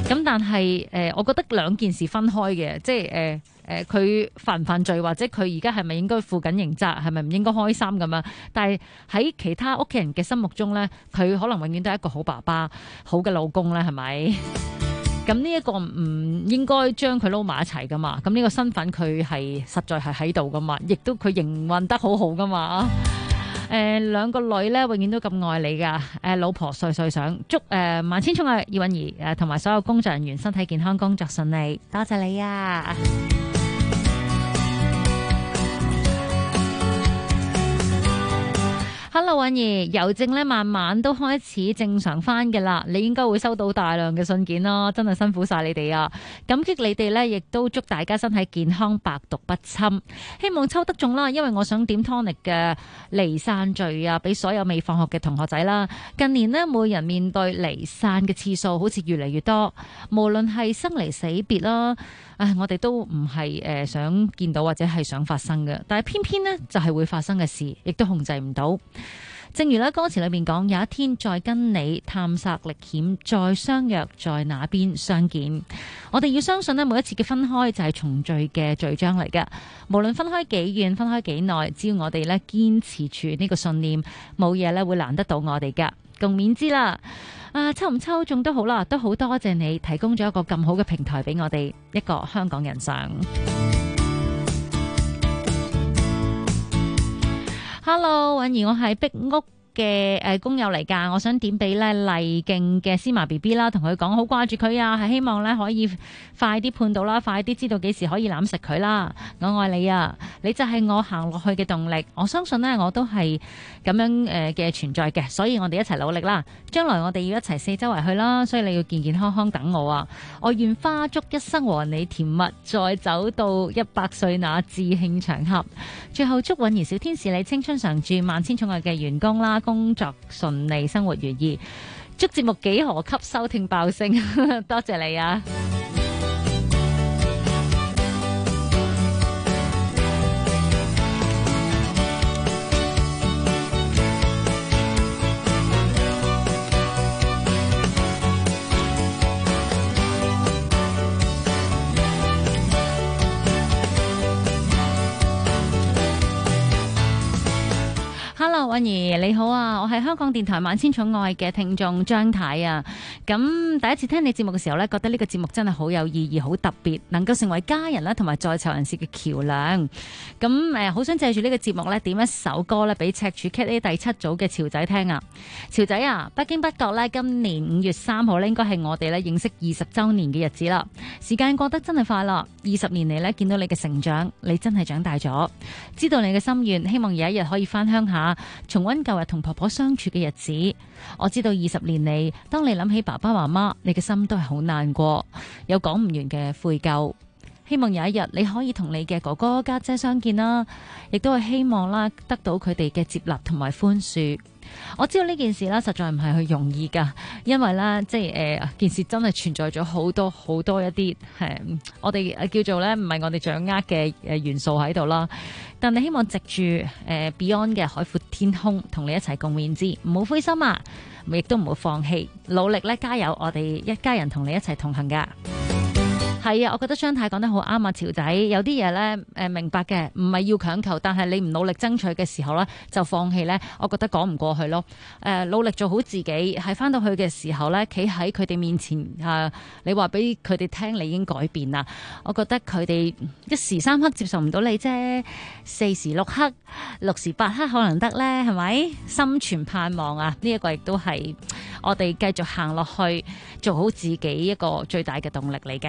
咁但係我覺得兩件事分開嘅，即係佢犯唔犯罪，或者佢而家係咪應該負緊刑責，係咪唔應該開心咁樣？但係喺其他屋企人嘅心目中咧，佢可能永遠都係一個好爸爸、好嘅老公咧，係咪？咁呢一個唔應該將佢撈埋一齊噶嘛？咁呢個身份佢係實在係喺度噶嘛？亦都佢營運得好好噶嘛？兩個女咧永遠都咁愛你噶，老婆歲歲想祝萬千寵愛葉韻儀同埋所有工作人員身體健康，工作順利，多謝你啊！Hello， 韻儀，郵政咧慢慢都開始正常翻嘅啦，你應該會收到大量嘅信件啦，真係辛苦晒你哋啊！感激你哋咧，亦都祝大家身體健康，百毒不侵。希望抽得中啦，因為我想點 tonic 嘅離散序啊，俾所有未放學嘅同學仔啦。近年呢，每人面對離散嘅次數好似越嚟越多，無論係生離死別啦。我哋都唔係想見到或者係想發生嘅，但係偏偏呢就係會發生嘅事，亦都控制唔到。正如咧歌詞裏面講，有一天再跟你探索歷險，再相約在那邊相見。我哋要相信呢，每一次嘅分開就係重聚嘅序章嚟嘅。無論分開幾遠，分開幾耐，只要我哋咧堅持住呢個信念，冇嘢咧會難得到我哋噶。共勉之啦！抽唔抽中都好啦，都好多謝你提供咗一個咁好嘅平台俾我哋一個香港人上。Hello， 韻儀，我係壁屋嘅工友嚟㗎，我想點俾咧麗徑嘅司麻 BB 啦，同佢講好掛住佢啊，係希望咧可以快啲判到啦，快啲知道幾時可以攬食佢啦。我愛你啊，你就係我行落去嘅動力。我相信呢，我都係咁樣嘅存在嘅，所以我哋一齊努力啦。將來我哋要一齊四周圍去啦，所以你要健健康康等我啊！我願花足一生和你甜蜜，再走到100歲那至慶場合。最後祝韻儀小天使你青春常駐，萬千寵愛嘅員工啦，工作順利，生活如意。祝節目幾何級收聽爆聲，多謝你啊！Hello， 韻儀你好啊，我係香港電台萬千寵愛嘅聽眾張太啊。咁第一次聽你節目嘅時候呢，覺得呢個節目真係好有意義，好特別，能夠成為家人啦同埋在囚人士嘅橋樑。咁好想借住呢個節目呢，點一首歌呢俾赤柱 KA 第7組嘅潮仔聽啊。潮仔啊，不經不覺呢，今年5月3號呢，應該係我哋呢認識20週年嘅日子啦。時間過得真係快啦，20年嚟呢，見到你嘅成長，你真係長大咗。知道你嘅心願，希望有一日可以返鄉下重溫舊日同婆婆相處嘅日子。我知道20年嚟，當你諗起爸爸媽媽，你嘅心都係好難過，有講唔完嘅悔疚。希望有一日你可以同你嘅哥哥家姐相見啦，亦都係希望啦得到佢哋嘅接納同埋寬恕。我知道呢件事啦，實在唔係去容易噶，因為咧即係件事真係存在咗好多好多一啲我哋叫做咧唔係我哋掌握嘅元素喺度啦。但係希望藉住Beyond 嘅海闊天空，同你一齊共勉之，唔好灰心啊，亦都唔好放棄，努力咧加油，我哋一家人同你一齊同行噶。係啊，我覺得張太講得好啱啊，潮仔有啲嘢咧明白嘅，唔係要強求，但係你唔努力爭取嘅時候咧，就放棄咧，我覺得講唔過去咯。努力做好自己，係翻到去嘅時候咧，企喺佢哋面前你話俾佢哋聽，你已經改變啦。我覺得佢哋一時三刻接受唔到你啫，4時6刻、6時8刻可能得咧，係咪？心存盼望啊！呢一個亦都係我哋繼續行落去，做好自己一個最大嘅動力嚟嘅。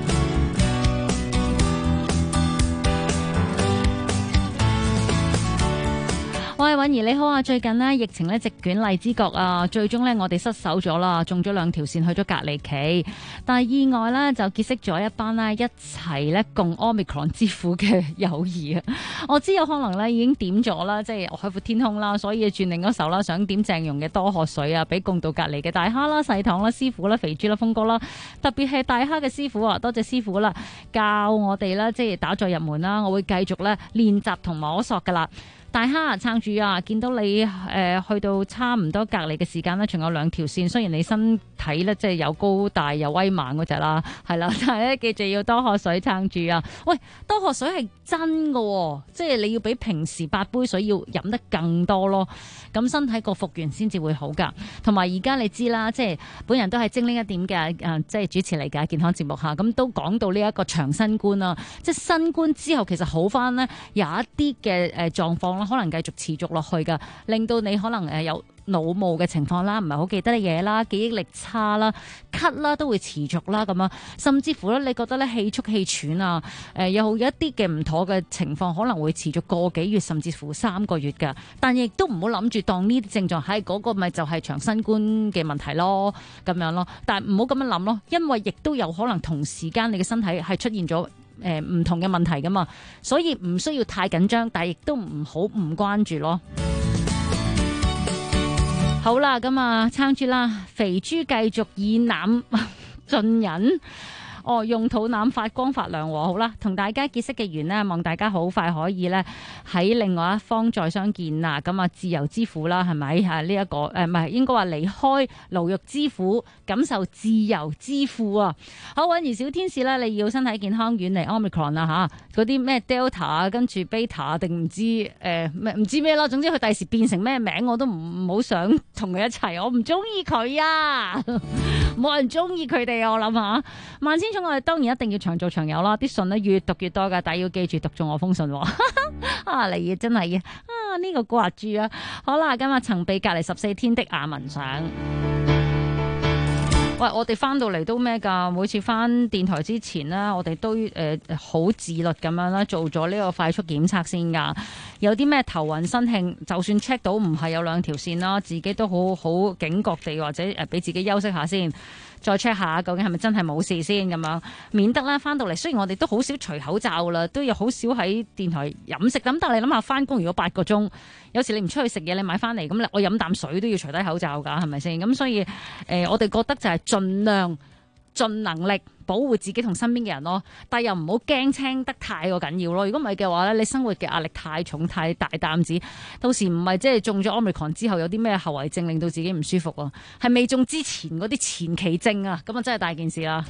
喂，韻儀你好啊！最近呢，疫情咧席捲荔枝角啊，最終呢，我哋失手咗啦，中咗2條線去咗隔離期，但係意外呢，就結識咗一班呢一齊咧共 Omicron 之苦嘅友誼啊！我知有可能呢已經點咗啦，即係海闊天空啦，所以轉另一首啦，想點鄭融嘅多喝水啊，俾共度隔離嘅大蝦啦、細糖啦、師傅啦、肥豬啦、峰哥啦，特別係大蝦嘅師傅啊，多謝師傅啦，教我哋啦，即係打坐入門啦，我會繼續咧練習同摸索噶啦。 大蝦撐住啊！見到你去到差唔多隔離嘅時間咧，仲有兩條線。雖然你身體咧即係有高大又威猛嗰隻啦，係啦，但係咧記住要多喝水撐住啊！喂，多喝水係真㗎喎，即係你要比平時8杯水要飲得更多咯，咁身體個復原先至會好㗎。同埋而家你知啦，即係本人都係精靈一點嘅即係主持嚟嘅健康節目下，咁都講到呢一個長新冠啦，即係新冠之後其實好翻呢，有一啲嘅狀況啦，可能繼續持續落去㗎，令到你可能有腦霧嘅情況啦，唔係好記得嘅嘢啦，記憶力差啦，咳啦都會持續啦咁樣，甚至乎咧你覺得咧氣促氣喘啊，有一啲嘅唔妥嘅情況可能會持續個幾月甚至乎3個月㗎，但亦都唔好諗住當呢啲症狀係嗰個咪就係長新冠嘅問題咯，咁樣咯，但係唔好咁樣諗咯，因為亦都有可能同時間你嘅身體係出現咗唔同嘅問題噶嘛，所以唔需要太緊張，但係亦都唔好唔關注咯。好啦，咁啊撐住啦，肥豬繼續以腩盡人。用肚腩發光發亮喎，好啦，同大家結識嘅緣呢，望大家好快可以呢喺另外一方再相見啦。咁啊，自由之苦啦，係咪呢一個唔係應該話離開牢獄之苦，感受自由之富啊！好，允兒小天使呢，你要身體健康，遠離 Omicron 啊嚇，嗰啲咩 Delta 啊，跟住 Beta 定唔知唔知咩咯，總之佢第時變成咩名我都唔好想同佢一齊，我唔中意佢啊！冇人中意佢哋啊！我諗下，萬千寵愛當然一定要長做長有啦。啲信咧越讀越多噶，但係要記住讀中我封信。啊，你真係啊呢個掛住啊！好啦，今日曾被隔離14天的亞文上。喂，我哋翻到嚟都咩㗎？每次翻電台之前呢，我哋都好自律咁樣啦，做咗呢個快速檢測先㗎。有啲咩頭暈身興，就算 check 到唔係有2條線啦，自己都好警覺地或者俾自己休息下先，再 check 下究竟係咪真係冇事先咁樣，免得啦翻到嚟。雖然我哋都好少除口罩啦，都有好少喺電台飲食咁，但係你諗下翻工如果8個鐘，有時你唔出去食嘢，你買翻嚟咁，我飲啖水都要除低口罩㗎，係咪先？咁所以我哋覺得就係盡量盡能力保護自己同身邊嘅人咯，但又唔好驚青得太過緊要咯。如果唔係嘅話咧，你生活嘅壓力太重太大擔子，到時唔係即係中咗 Omicron 之後有啲咩後遺症令到自己唔舒服啊，係未中之前嗰啲前期症啊，咁啊真係大件事啦。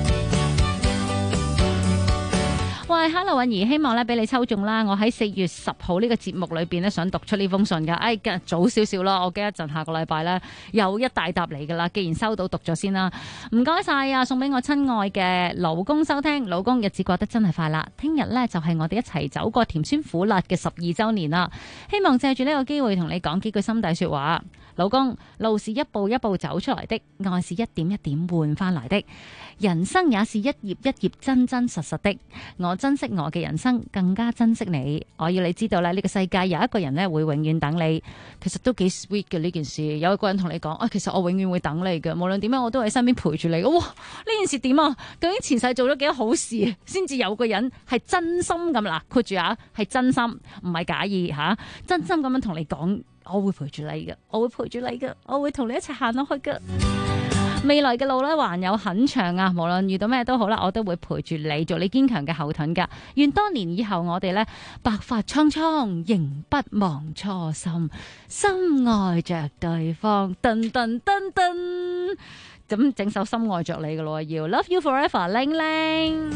喂 ，Hello 允兒，希望咧俾你抽中啦！我喺4月10號呢個節目裏邊咧，想讀出呢封信㗎。早少少啦，我記得一陣下個禮拜咧有一大沓嚟㗎啦。既然收到，讀咗先啦。唔該晒啊！送俾我親愛嘅老公收聽，老公日子過得真係快啦！聽日咧就係我哋一齊走過甜酸苦辣嘅12週年啦。希望借住呢個機會同你講幾句心底說話。老公，路是一步一步走出來的，愛是一點一點換翻來的，人生也是一頁一頁真真實實的。我珍惜我嘅人生，更加珍惜你。我要你知道咧，呢個世界有一個人咧會永遠等你。其實都幾 sweet 嘅呢件事，有一個人同你講其實我永遠會等你嘅，無論點樣我都喺身邊陪住你。哇，呢件事點啊？究竟前世做咗幾多好事，先至有個人係真心咁啦，括住啊，係真心，唔係假意吓，真心咁樣同你講。我會陪住你嘅，我會陪住你嘅，我會同你一齊行落去嘅。未來嘅路咧還有很長啊，無論遇到咩都好啦，我都會陪住你，做你堅強嘅後盾噶。願多年以後我哋咧白髮蒼蒼，仍不忘初心，深愛着對方。噔噔噔噔，咁整首深愛着你嘅咯，要 Love You Forever， 玲玲。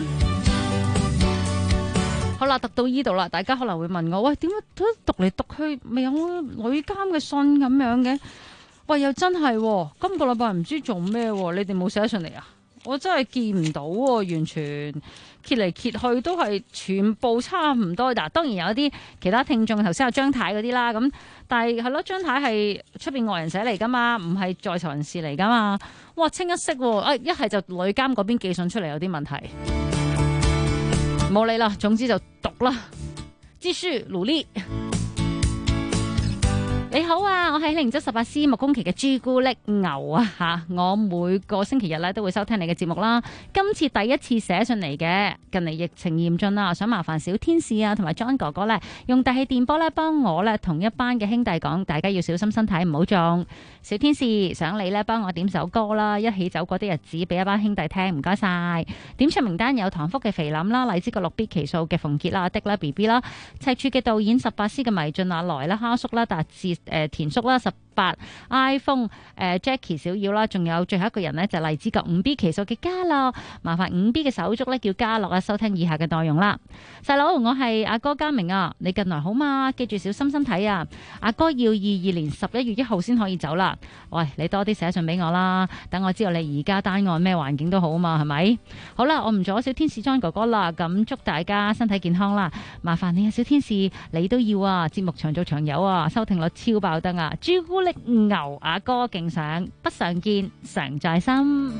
好啦，讀到呢度啦，大家可能會問我，喂，點解讀嚟讀去未有女監嘅信咁樣嘅？喂，又真係喎，今個禮拜唔知做咩喎，你哋冇寫上嚟啊？我真係見唔到喎，完全揭嚟揭去都係全部差唔多。嗱，當然有一啲其他聽眾頭先有張太嗰啲啦，咁但係係咯，張太係出邊外人寫嚟噶嘛，唔係在囚人士嚟噶嘛。哇，清一色喎，一係就女監嗰邊寄信出嚟有啲問題。冇理啦，總之就讀啦，繼續努力。你你好啊，我係靈州18C木工期嘅朱古力牛啊吓，我每個星期日咧都會收聽你嘅節目啦。今次第一次寫信嚟嘅，近嚟疫情嚴峻啦，想麻煩小天使啊同埋 John 哥哥咧用大氣電波咧幫我咧同一班嘅兄弟講，大家要小心身體唔好中。小天使想你咧幫我點首歌啦，一起走過啲日子俾一班兄弟聽，唔該晒。點唱名單有唐福嘅肥林啦，荔枝角6B 期數嘅馮傑啦、阿的啦、BB 啦，赤柱嘅導演18C嘅迷進阿來啦、哈叔啦、達志田叔啦、18 iPhone Jackie 小妖啦，仲有最後一個人呢，就荔枝角5B 期數嘅嘉樂，麻煩5B 嘅手足咧叫嘉樂啊，收聽以下嘅內容啦。細佬，我係阿哥嘉明啊，你近來好嘛？記住小心身體啊！阿哥要22年11月1號先可以走啦。喂，你多啲寫信俾我啦，等我知道你而家單案咩環境都好嘛，係咪？好啦，我唔阻小天使 John 哥哥啦，咁祝大家身體健康啦。麻煩你啊，小天使，你都要啊，節目長做長有啊，收聽率超爆燈啊！朱古力牛阿哥敬上，不常見常在心。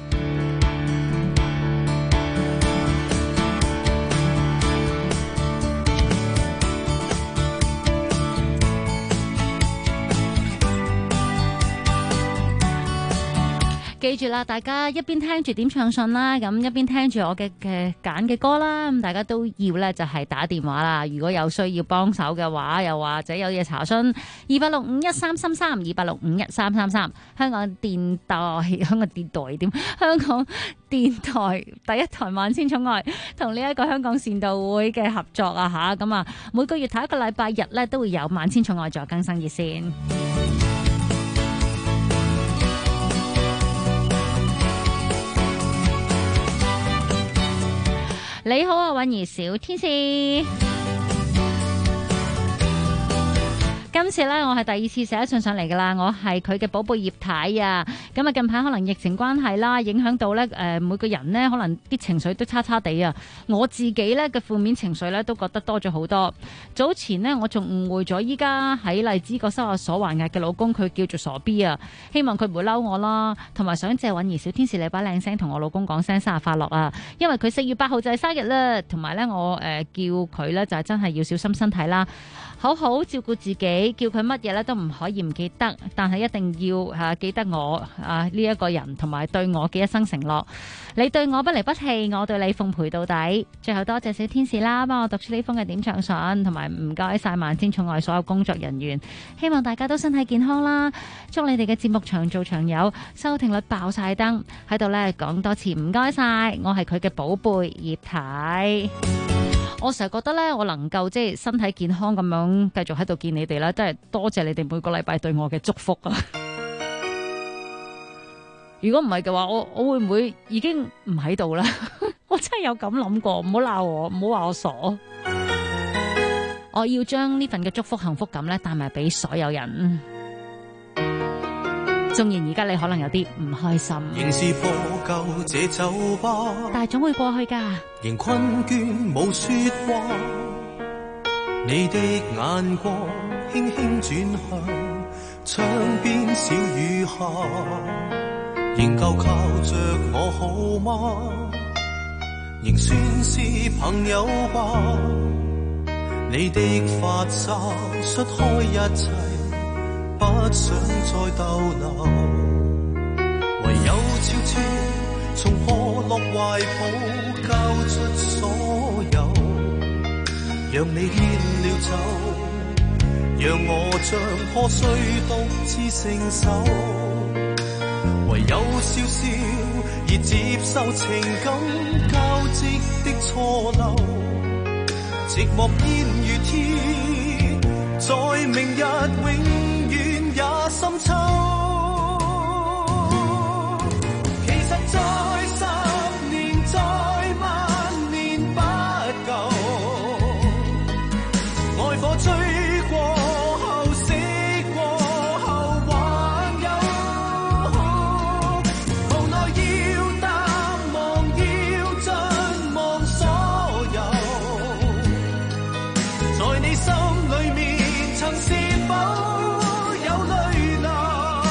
記住啦，大家一邊聽住點唱信啦，咁一邊聽住我嘅揀嘅歌啦，咁大家都要咧就係打電話啦。如果有需要幫手嘅話，又或者有嘢查詢，28651333 28651333。香港電台第一台萬千寵愛同呢一個香港善道會嘅合作啊吓，咁啊每個月頭一個禮拜日咧都會有萬千寵愛助更新熱線。你好啊，韻兒小天使。今次咧，我係第二次寫信上嚟噶啦，我係佢嘅寶貝葉太啊。咁啊，近排可能疫情關係啦，影響到咧每個人呢，可能啲情緒都差差地啊。我自己咧嘅負面情緒咧都覺得多咗好多。早前呢，我仲誤會咗依家喺荔枝角收押所還押嘅老公，佢叫做傻 B 啊。希望佢唔會嬲我啦，同埋想借韻兒小天使你把靚聲同我老公講聲生日快樂啊！因為佢4月8號就係生日啦，同埋咧我叫佢咧就係真係要小心身體啦。好好照顧自己，叫佢乜嘢咧都唔可以唔記得，但係一定要記得我呢一個人同埋對我嘅一生承諾。你對我不離不棄，我對你奉陪到底。最後多謝小天使啦，幫我讀出呢封嘅點唱信，同埋唔該晒萬千寵愛所有工作人員。希望大家都身體健康啦，祝你哋嘅節目長做長有，收聽率爆晒燈。喺度咧講多次唔該晒，我係佢嘅寶貝葉太。我成日覺得咧，我能夠即係身體健康咁樣繼續喺度見你哋啦，真係多謝你哋每個禮拜對我嘅祝福啊！如果唔係嘅話，我會唔會已經唔喺度啦？我真係有咁諗過，唔好鬧我，唔好話我傻。我要將呢份嘅祝福幸福感咧帶埋俾所有人。縱然而家你可能有啲唔開心， 仍是破舊這酒吧， 但係總會過去㗎。 仍困倦冇說話，你的眼光輕輕轉向窗邊小雨下，仍舊靠着我好嗎？仍算是朋友吧，你的髮紗甩開一切，不想再逗留，唯有悄悄從破落懷抱交出所有，讓你牽了走，讓我將破碎獨自承受，唯有笑笑而接受情感交織的錯漏，寂寞煙如天，在明日永遠也深秋。其實再10年再萬年不夠，愛火追過後熄過後還有，無奈要淡忘要盡忘所有，在你心裏面曾是否有淚流？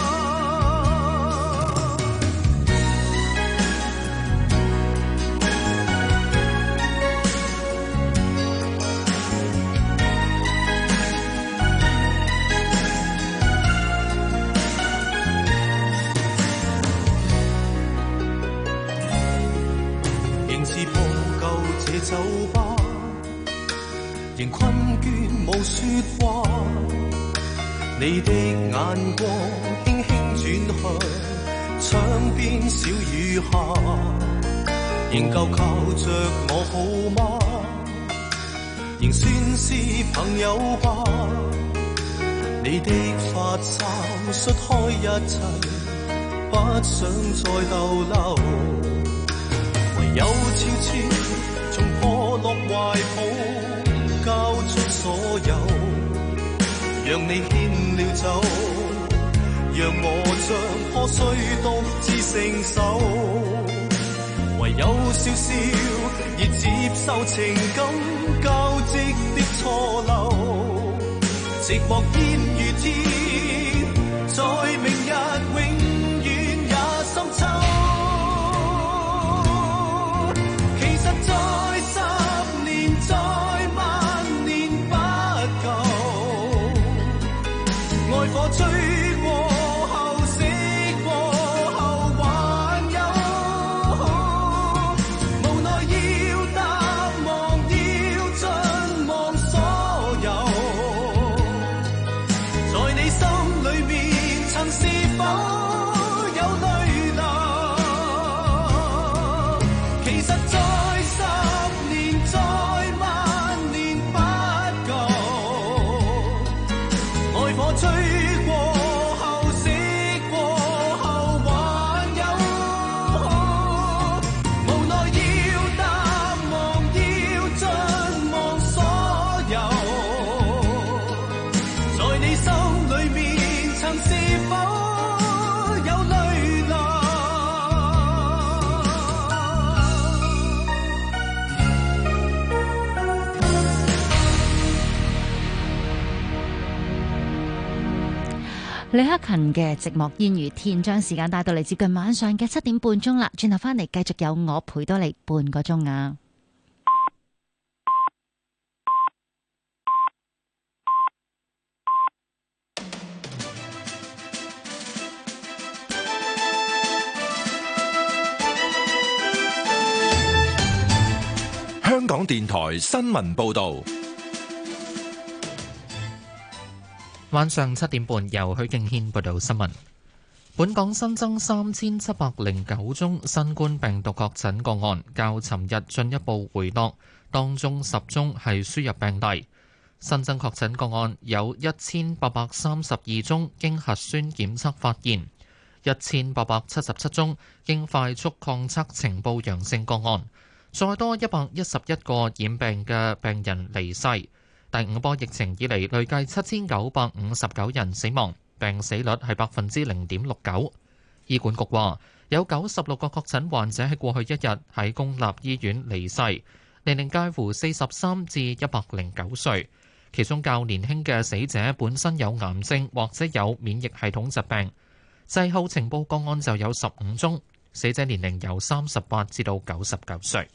仍困倦無說話。你的眼光輕輕轉向窗邊小雨下，仍舊靠着我好嗎？仍算是朋友吧。你的髮簪甩開一切，不想再逗留，唯有悄悄從破落懷抱交出所有，讓你牽了走，讓我將破碎獨自承受，唯有笑笑而接受情感交織的錯漏，寂寞煙如天，在明日永遠也深秋。其實再10年再萬年不夠，愛火吹過後熄過後還有，無奈要淡忘要盡忘所有，在你心裏面曾是否有淚流？其實再10年再萬年不夠，愛火吹過後熄過後還有，無奈要淡忘要盡忘所有，在你心裏面曾是否有淚流？ 李克勤嘅《寂寞煙如天》將時間帶到嚟接近晚上嘅7點半鐘啦，轉頭翻嚟繼續有我陪多你半個鐘啊！ 香港電台新聞報導。 晚上7點半，由許敬軒報道新聞。本港新增3709宗新冠病毒確診個案，較尋日進一步回落，當中10宗係輸入病例。新增確診個案有1832宗經核酸檢測發現，1877宗經快速抗測呈報陽性個案，再多111個染病嘅病人離世。第5波疫情以嚟累計7959人死亡，病死率係0.69%。醫管局話有96個確診患者喺過去一日喺公立醫院離世，年齡介乎43至109歲，其中較年輕嘅死者本身有癌症或者有免疫系統疾病。滯後情報個案就有15宗，死者年齡由38至到99歲。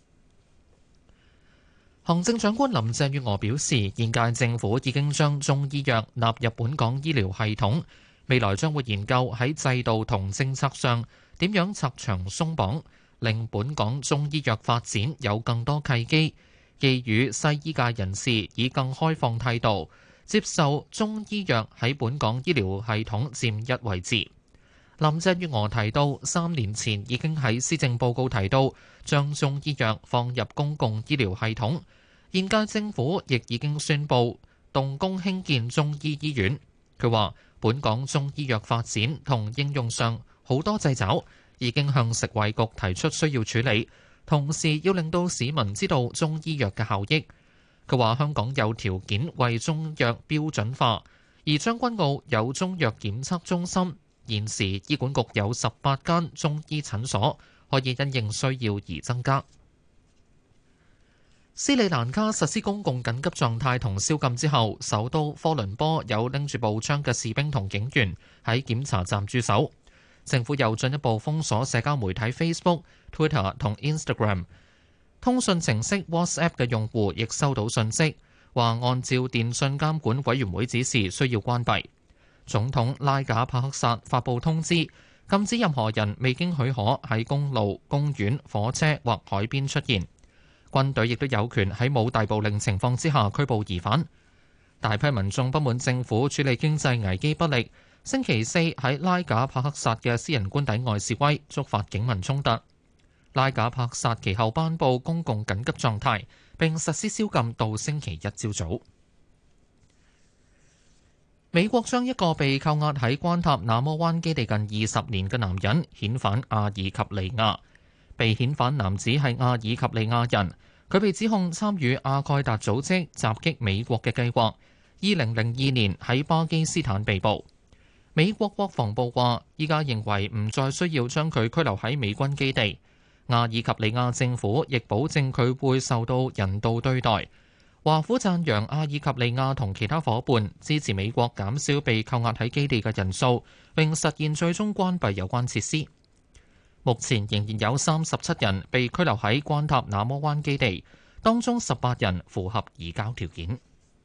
行政長官林鄭月娥表示，現屆政府已經將中醫藥納入本港醫療系統，未來將會研究喺制度同政策上點樣拆牆鬆綁，令本港中醫藥發展有更多契機，寄予西醫界人士以更開放態度接受中醫藥喺本港醫療系統佔一位置。林鄭月娥提到，3年前已經喺施政報告提到將中醫藥放入公共醫療系統，現屆政府亦已經宣布動工興建中醫醫院。佢話：本港中醫藥發展同應用上好多掣肘，已經向食衛局提出需要處理，同時要令到市民知道中醫藥嘅效益。佢話：香港有條件為中藥標準化，而將軍澳有中藥檢測中心，現時醫管局有18間中醫診所，可以因應需要而增加。斯里蘭卡實施公共緊急狀態同宵禁之後，首都科倫坡有拎住步槍嘅士兵同警員喺檢查站駐守。政府又進一步封鎖社交媒體 Facebook、Twitter 同 Instagram。通訊程式 WhatsApp 嘅用戶亦收到訊息，話按照電訊監管委員會指示需要關閉。總統拉賈帕克薩發布通知，禁止任何人未經許可喺公路、公園、火車或海邊出現。 軍隊亦都有權喺冇逮捕令情況之下拘捕疑犯。大批民眾不滿政府處理經濟危機不力，星期四喺拉賈帕克薩嘅私人官邸外示威，觸發警民衝突。拉賈帕克薩其後頒布公共緊急狀態，並實施宵禁到星期一朝早。美國將一個被扣押喺關塔那摩灣基地近20年嘅男人遣返阿爾及利亞。被遣返男子係阿爾及利亞人，佢被指控參與阿蓋達組織襲擊美國嘅計劃。2002年喺巴基斯坦被捕。美國國防部話，依家認為唔再需要將佢拘留喺美軍基地。阿爾及利亞政府亦保證佢會受到人道對待。華府讚揚阿爾及利亞同其他夥伴支持美國減少被扣押喺基地嘅人數，並實現最終關閉有關設施。目前仍然有37人被拘留喺關塔那摩灣基地，當中18人符合移交條件。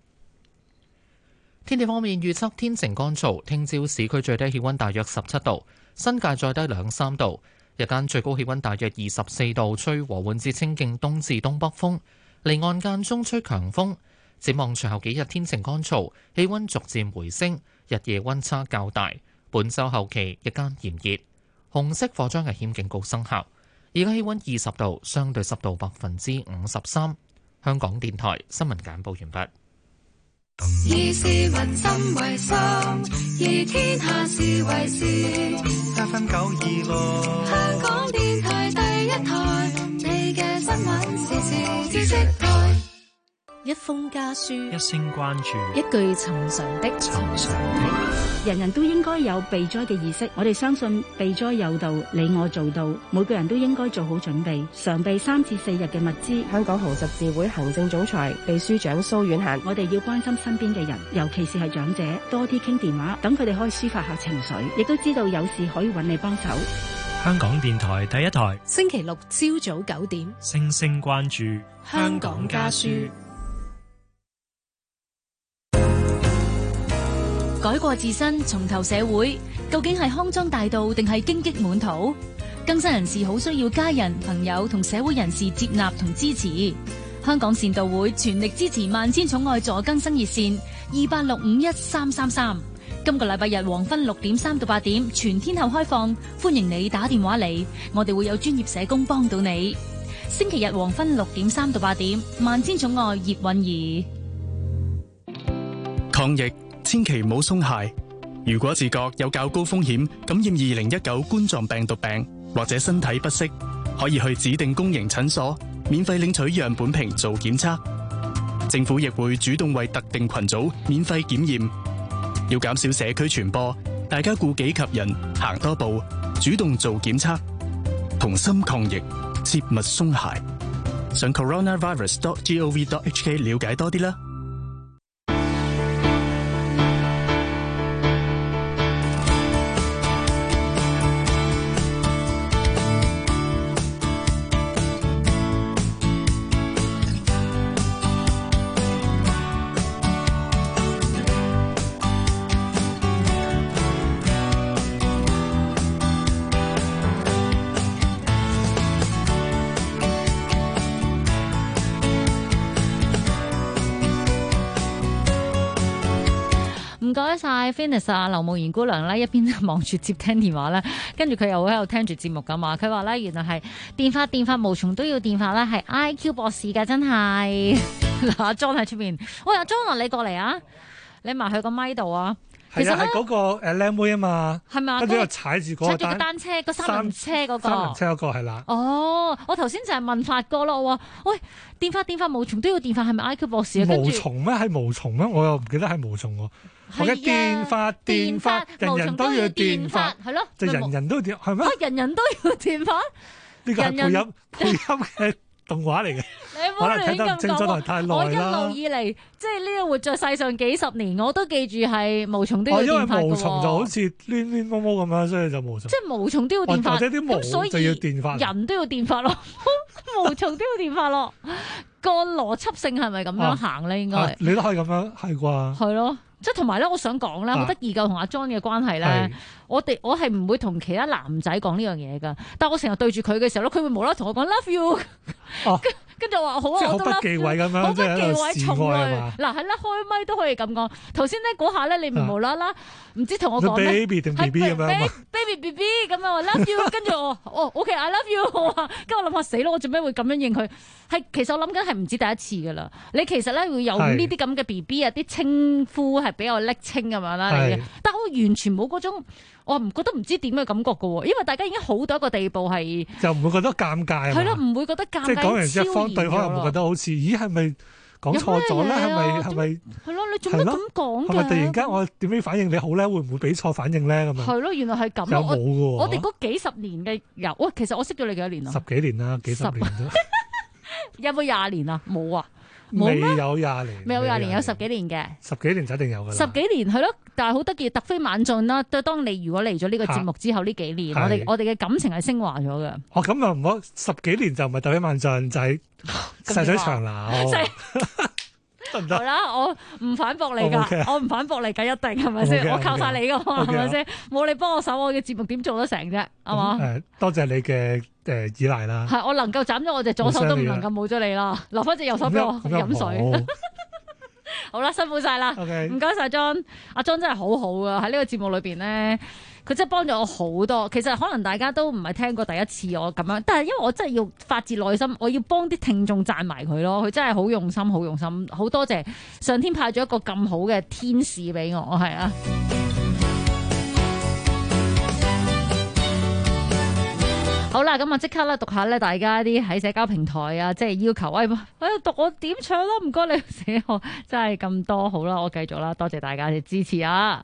天氣方面預測天晴乾燥，聽朝市區最低氣溫大約17度，新界再低2-3度。日間最高氣溫大約24度，吹和緩至清勁東至東北風，離岸間中吹強風。展望隨後幾日天晴乾燥，氣溫逐漸回升，日夜溫差較大。本週後期日間炎熱。紅色火災危險警告生效。而家氣溫20度，相對濕度53%。香港電台新聞簡報完畢。 以市民心為心，以天下事為事。7分926，香港電台第一台，你嘅新聞時事知識台。 一封家書， 一聲關注， 一句尋常的。 人人都應該有避災嘅意識，我哋相信避災有道，你我做到，每個人都應該做好準備，常備3至4日嘅物資。 香港紅十字會行政總裁秘書長蘇婉嫻， 我哋要關心身邊嘅人，尤其是係長者，多啲傾電話，等佢哋可以抒發下情緒，亦都知道有事可以揾你幫手。 香港電台第一台， 星期六朝早9點， 聲聲關注香港家書。 改過自身，重投社會，究竟係康莊大道定係荊棘滿途？更生人士好需要家人、朋友同社會人士接納同支持。香港善道會全力支持萬千寵愛助更生熱線28651333。今個禮拜日黃昏6點3到8點，全天候開放，歡迎你打電話嚟，我哋會有專業社工幫到你。星期日黃昏6點3到8點，萬千寵愛葉韻儀。 抗疫千祈唔好鬆懈。如果自覺有較高風險感染2019冠狀病毒病，或者身體不適，可以去指定公營診所免費領取樣本瓶做檢測。政府亦會主動為特定群組免費檢驗。要減少社區傳播，大家顧己及人，行多步，主動做檢測，同心抗疫，切勿鬆懈。上 coronavirus.gov.hk 了解多啲啦。 唔該晒 Finis 啊，劉慕賢姑娘咧一邊望住接聽電話咧，跟住佢又喺度聽住節目噶嘛。佢話咧原來係電發無從都要電發咧，係 IQ 博士㗎，真係。嗱，阿 John 喺出邊，喂，阿 John 你過嚟啊，你埋去個咪度啊。 其實係嗰個靚妹啊嘛， 係咪？ 跟住又踩住嗰個單車，個三輪車嗰個。 三輪車嗰個係啦。 哦，我頭先就係問發哥咯，我話喂，電發無從都要電發，係咪 IQ 博士啊？ 無從咩？係無從咩？我又唔記得係無從喎。我嘅電發，人人都要電發， 係咯， 就人人都電，係咩？ 人人都要電發， 呢個係配音嘅動畫嚟嘅，可能睇得唔清楚，太耐啦。 我一路以嚟，即係呢個活在世上幾十年，我都記住係無從都要電發嘅喎。 因為無從就好似攣攣毛毛咁樣，所以就無從。 即係無從都要電發， 或者啲毛就要電發， 人都要電發咯，無從都要電發咯。個邏輯性係咪咁樣行咧？應該你都可以咁樣係啩？ 係咯。即係同埋咧，我想講咧，好得意㗎，同阿 John 嘅關係咧，我係唔會同其他男仔講呢樣嘢㗎，但係我成日對住佢嘅時候咧，佢會無啦啦同我講 love you， 跟住我話好啊， 即係好我都 love 不忌諱咁 you， 樣， 好不忌即係喺度諱， 示從來愛係嘛？ 嗱係啦，開咪都可以咁講。頭先咧嗰下咧，你無啦啦唔知同我講咩 baby 定 BB 咁樣嘛 baby BB 咁樣我 love you， 跟住我OK，I love you， 我話跟住我諗下死咯，我做咩會咁樣應佢？係其實我諗緊係唔止第一次噶啦。你其實咧會有呢啲咁嘅 BB 啊，啲稱呼係比較昵稱咁樣啦嚟嘅，但我完全冇嗰種。我唔覺得唔知點嘅感覺嘅喎，因為大家已經好到一個地步係， 就唔會覺得尷尬係咯，唔會覺得尷尬， 即係講完一方對可能會覺得好似，咦係咪講錯咗咧？係咪係咯？你做乜咁講嘅？ 係咪突然間我點樣反應你好咧？會唔會俾錯反應咧？咁樣係咯，原來係咁。 有冇嘅喎？ 我哋嗰幾十年嘅有，喂，其實我識咗你幾多年啊 ？10幾年啦，幾十年都。 有冇20年啊？冇啊！ 未有20年， 未有20年，有10幾年嘅。 10幾年就一定有㗎啦。 10幾年係咯，但係好得意，突飛猛進啦。對，當你如果嚟咗呢個節目之後呢幾年，我哋嘅感情係升華咗嘅。 哦，咁啊唔好10幾年就唔係突飛猛進，就係細水長流。得唔得？ 好啦，我唔反駁你㗎，我唔反駁你㗎，一定係咪先？我靠晒你㗎嘛，係咪先？冇你幫我手，我嘅節目點做得成啫？係嘛？ 多謝你嘅依賴啦。 係，我能夠斬咗我隻左手都唔能夠冇咗你啦，留翻隻右手俾我飲水。好啦，辛苦晒啦，唔該晒 John， 阿 John 真係好好啊！喺呢個節目裏邊咧，佢真係幫咗我好多。其實可能大家都唔係聽過第一次我咁樣，但係因為我真係要發自內心，我要幫啲聽眾讚埋佢咯。佢真係好用心，好用心，好多謝上天派咗一個咁好嘅天使俾我，係啊。好啦，咁啊即刻咧讀下咧，大家啲喺社交平台啊，即係要求喂，讀我點唱咯，唔該你寫我，真係咁多好啦，我繼續啦，多謝大家嘅支持啊！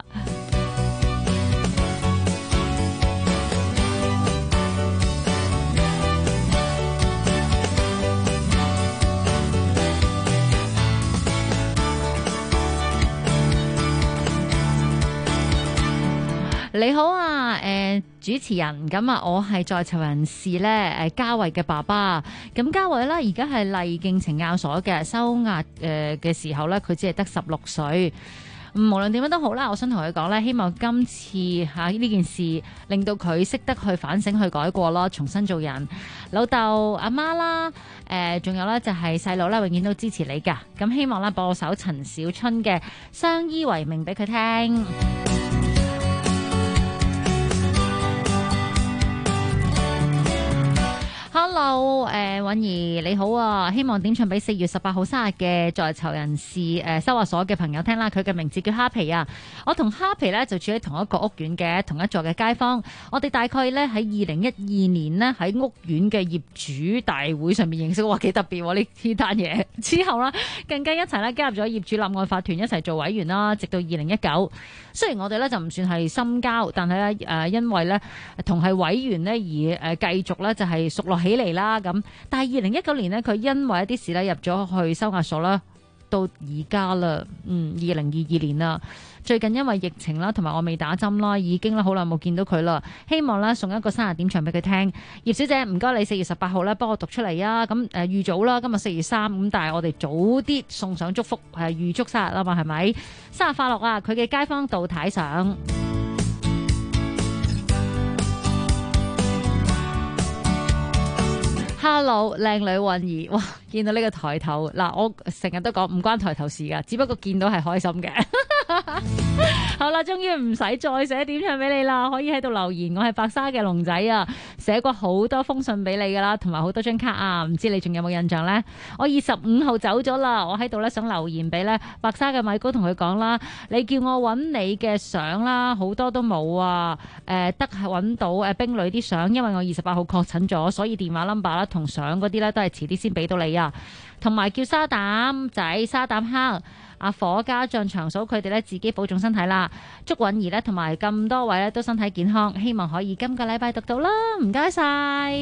你好啊，主持人，咁啊，我係在囚人士咧，嘉慧嘅爸爸，咁嘉慧咧而家係勵敬懲教所嘅收押嘅時候咧，佢只係得16歲。無論點樣都好啦，我想同佢講咧，希望今次呢件事令到佢識得去反省、去改過咯，重新做人。老豆、阿媽啦，仲有咧就係細佬啦，永遠都支持你噶。咁希望咧播首陳小春嘅《相依為命》俾佢聽。Hello， 允兒你好啊，希望點唱俾4月18號生日嘅在囚人士收押所嘅朋友聽啦。佢嘅名字叫哈皮啊，我同哈皮咧就住喺同一個屋苑嘅同一座嘅街坊。我哋大概咧喺2012年呢，喺屋苑嘅業主大會上面認識，哇幾特別喎呢單嘢。之後啦，更加一齊咧加入咗業主立案法團一齊做委員啦，直到2019。雖然我哋咧就唔算係深交，但係咧因為咧同係委員咧而繼續咧就係熟絡起嚟啦咁。但係2019年咧，佢因為一啲事咧入咗去收押所啦，到而家啦，2022年啦。最近因為疫情啦，同埋我未打針啦，已經好耐冇見到佢啦。希望咧送一個生日點唱俾佢聽。葉小姐，唔該你4月18號咧幫我讀出嚟啊！咁預早啦，今日4月3咁，但係我哋早啲送上祝福，預祝生日啊嘛，係咪？生日快樂啊！佢嘅街坊杜太上。Hello， 靚女韻兒，哇！見到呢個抬頭嗱，我成日都講唔關抬頭事噶，只不過見到係開心嘅。好啦，終於唔使再寫點唱俾你啦，可以喺度留言。我係白沙嘅龍仔啊，寫過好多封信俾你噶啦，同埋好多張卡啊，唔知你仲有冇印象呢？我25號走咗啦，我喺度咧想留言俾咧白沙嘅米高同佢講啦，你叫我揾你嘅相啦，好多都冇啊，得係揾到冰女啲相，因為我28號確診咗，所以電話 number 啦同相嗰啲咧都係遲啲先俾到你啊，同埋叫沙膽仔、沙膽蝦。阿火家將長嫂佢哋咧自己保重身體啦，祝韻兒咧同埋咁多位咧都身體健康，希望可以今個禮拜讀到啦，唔該晒。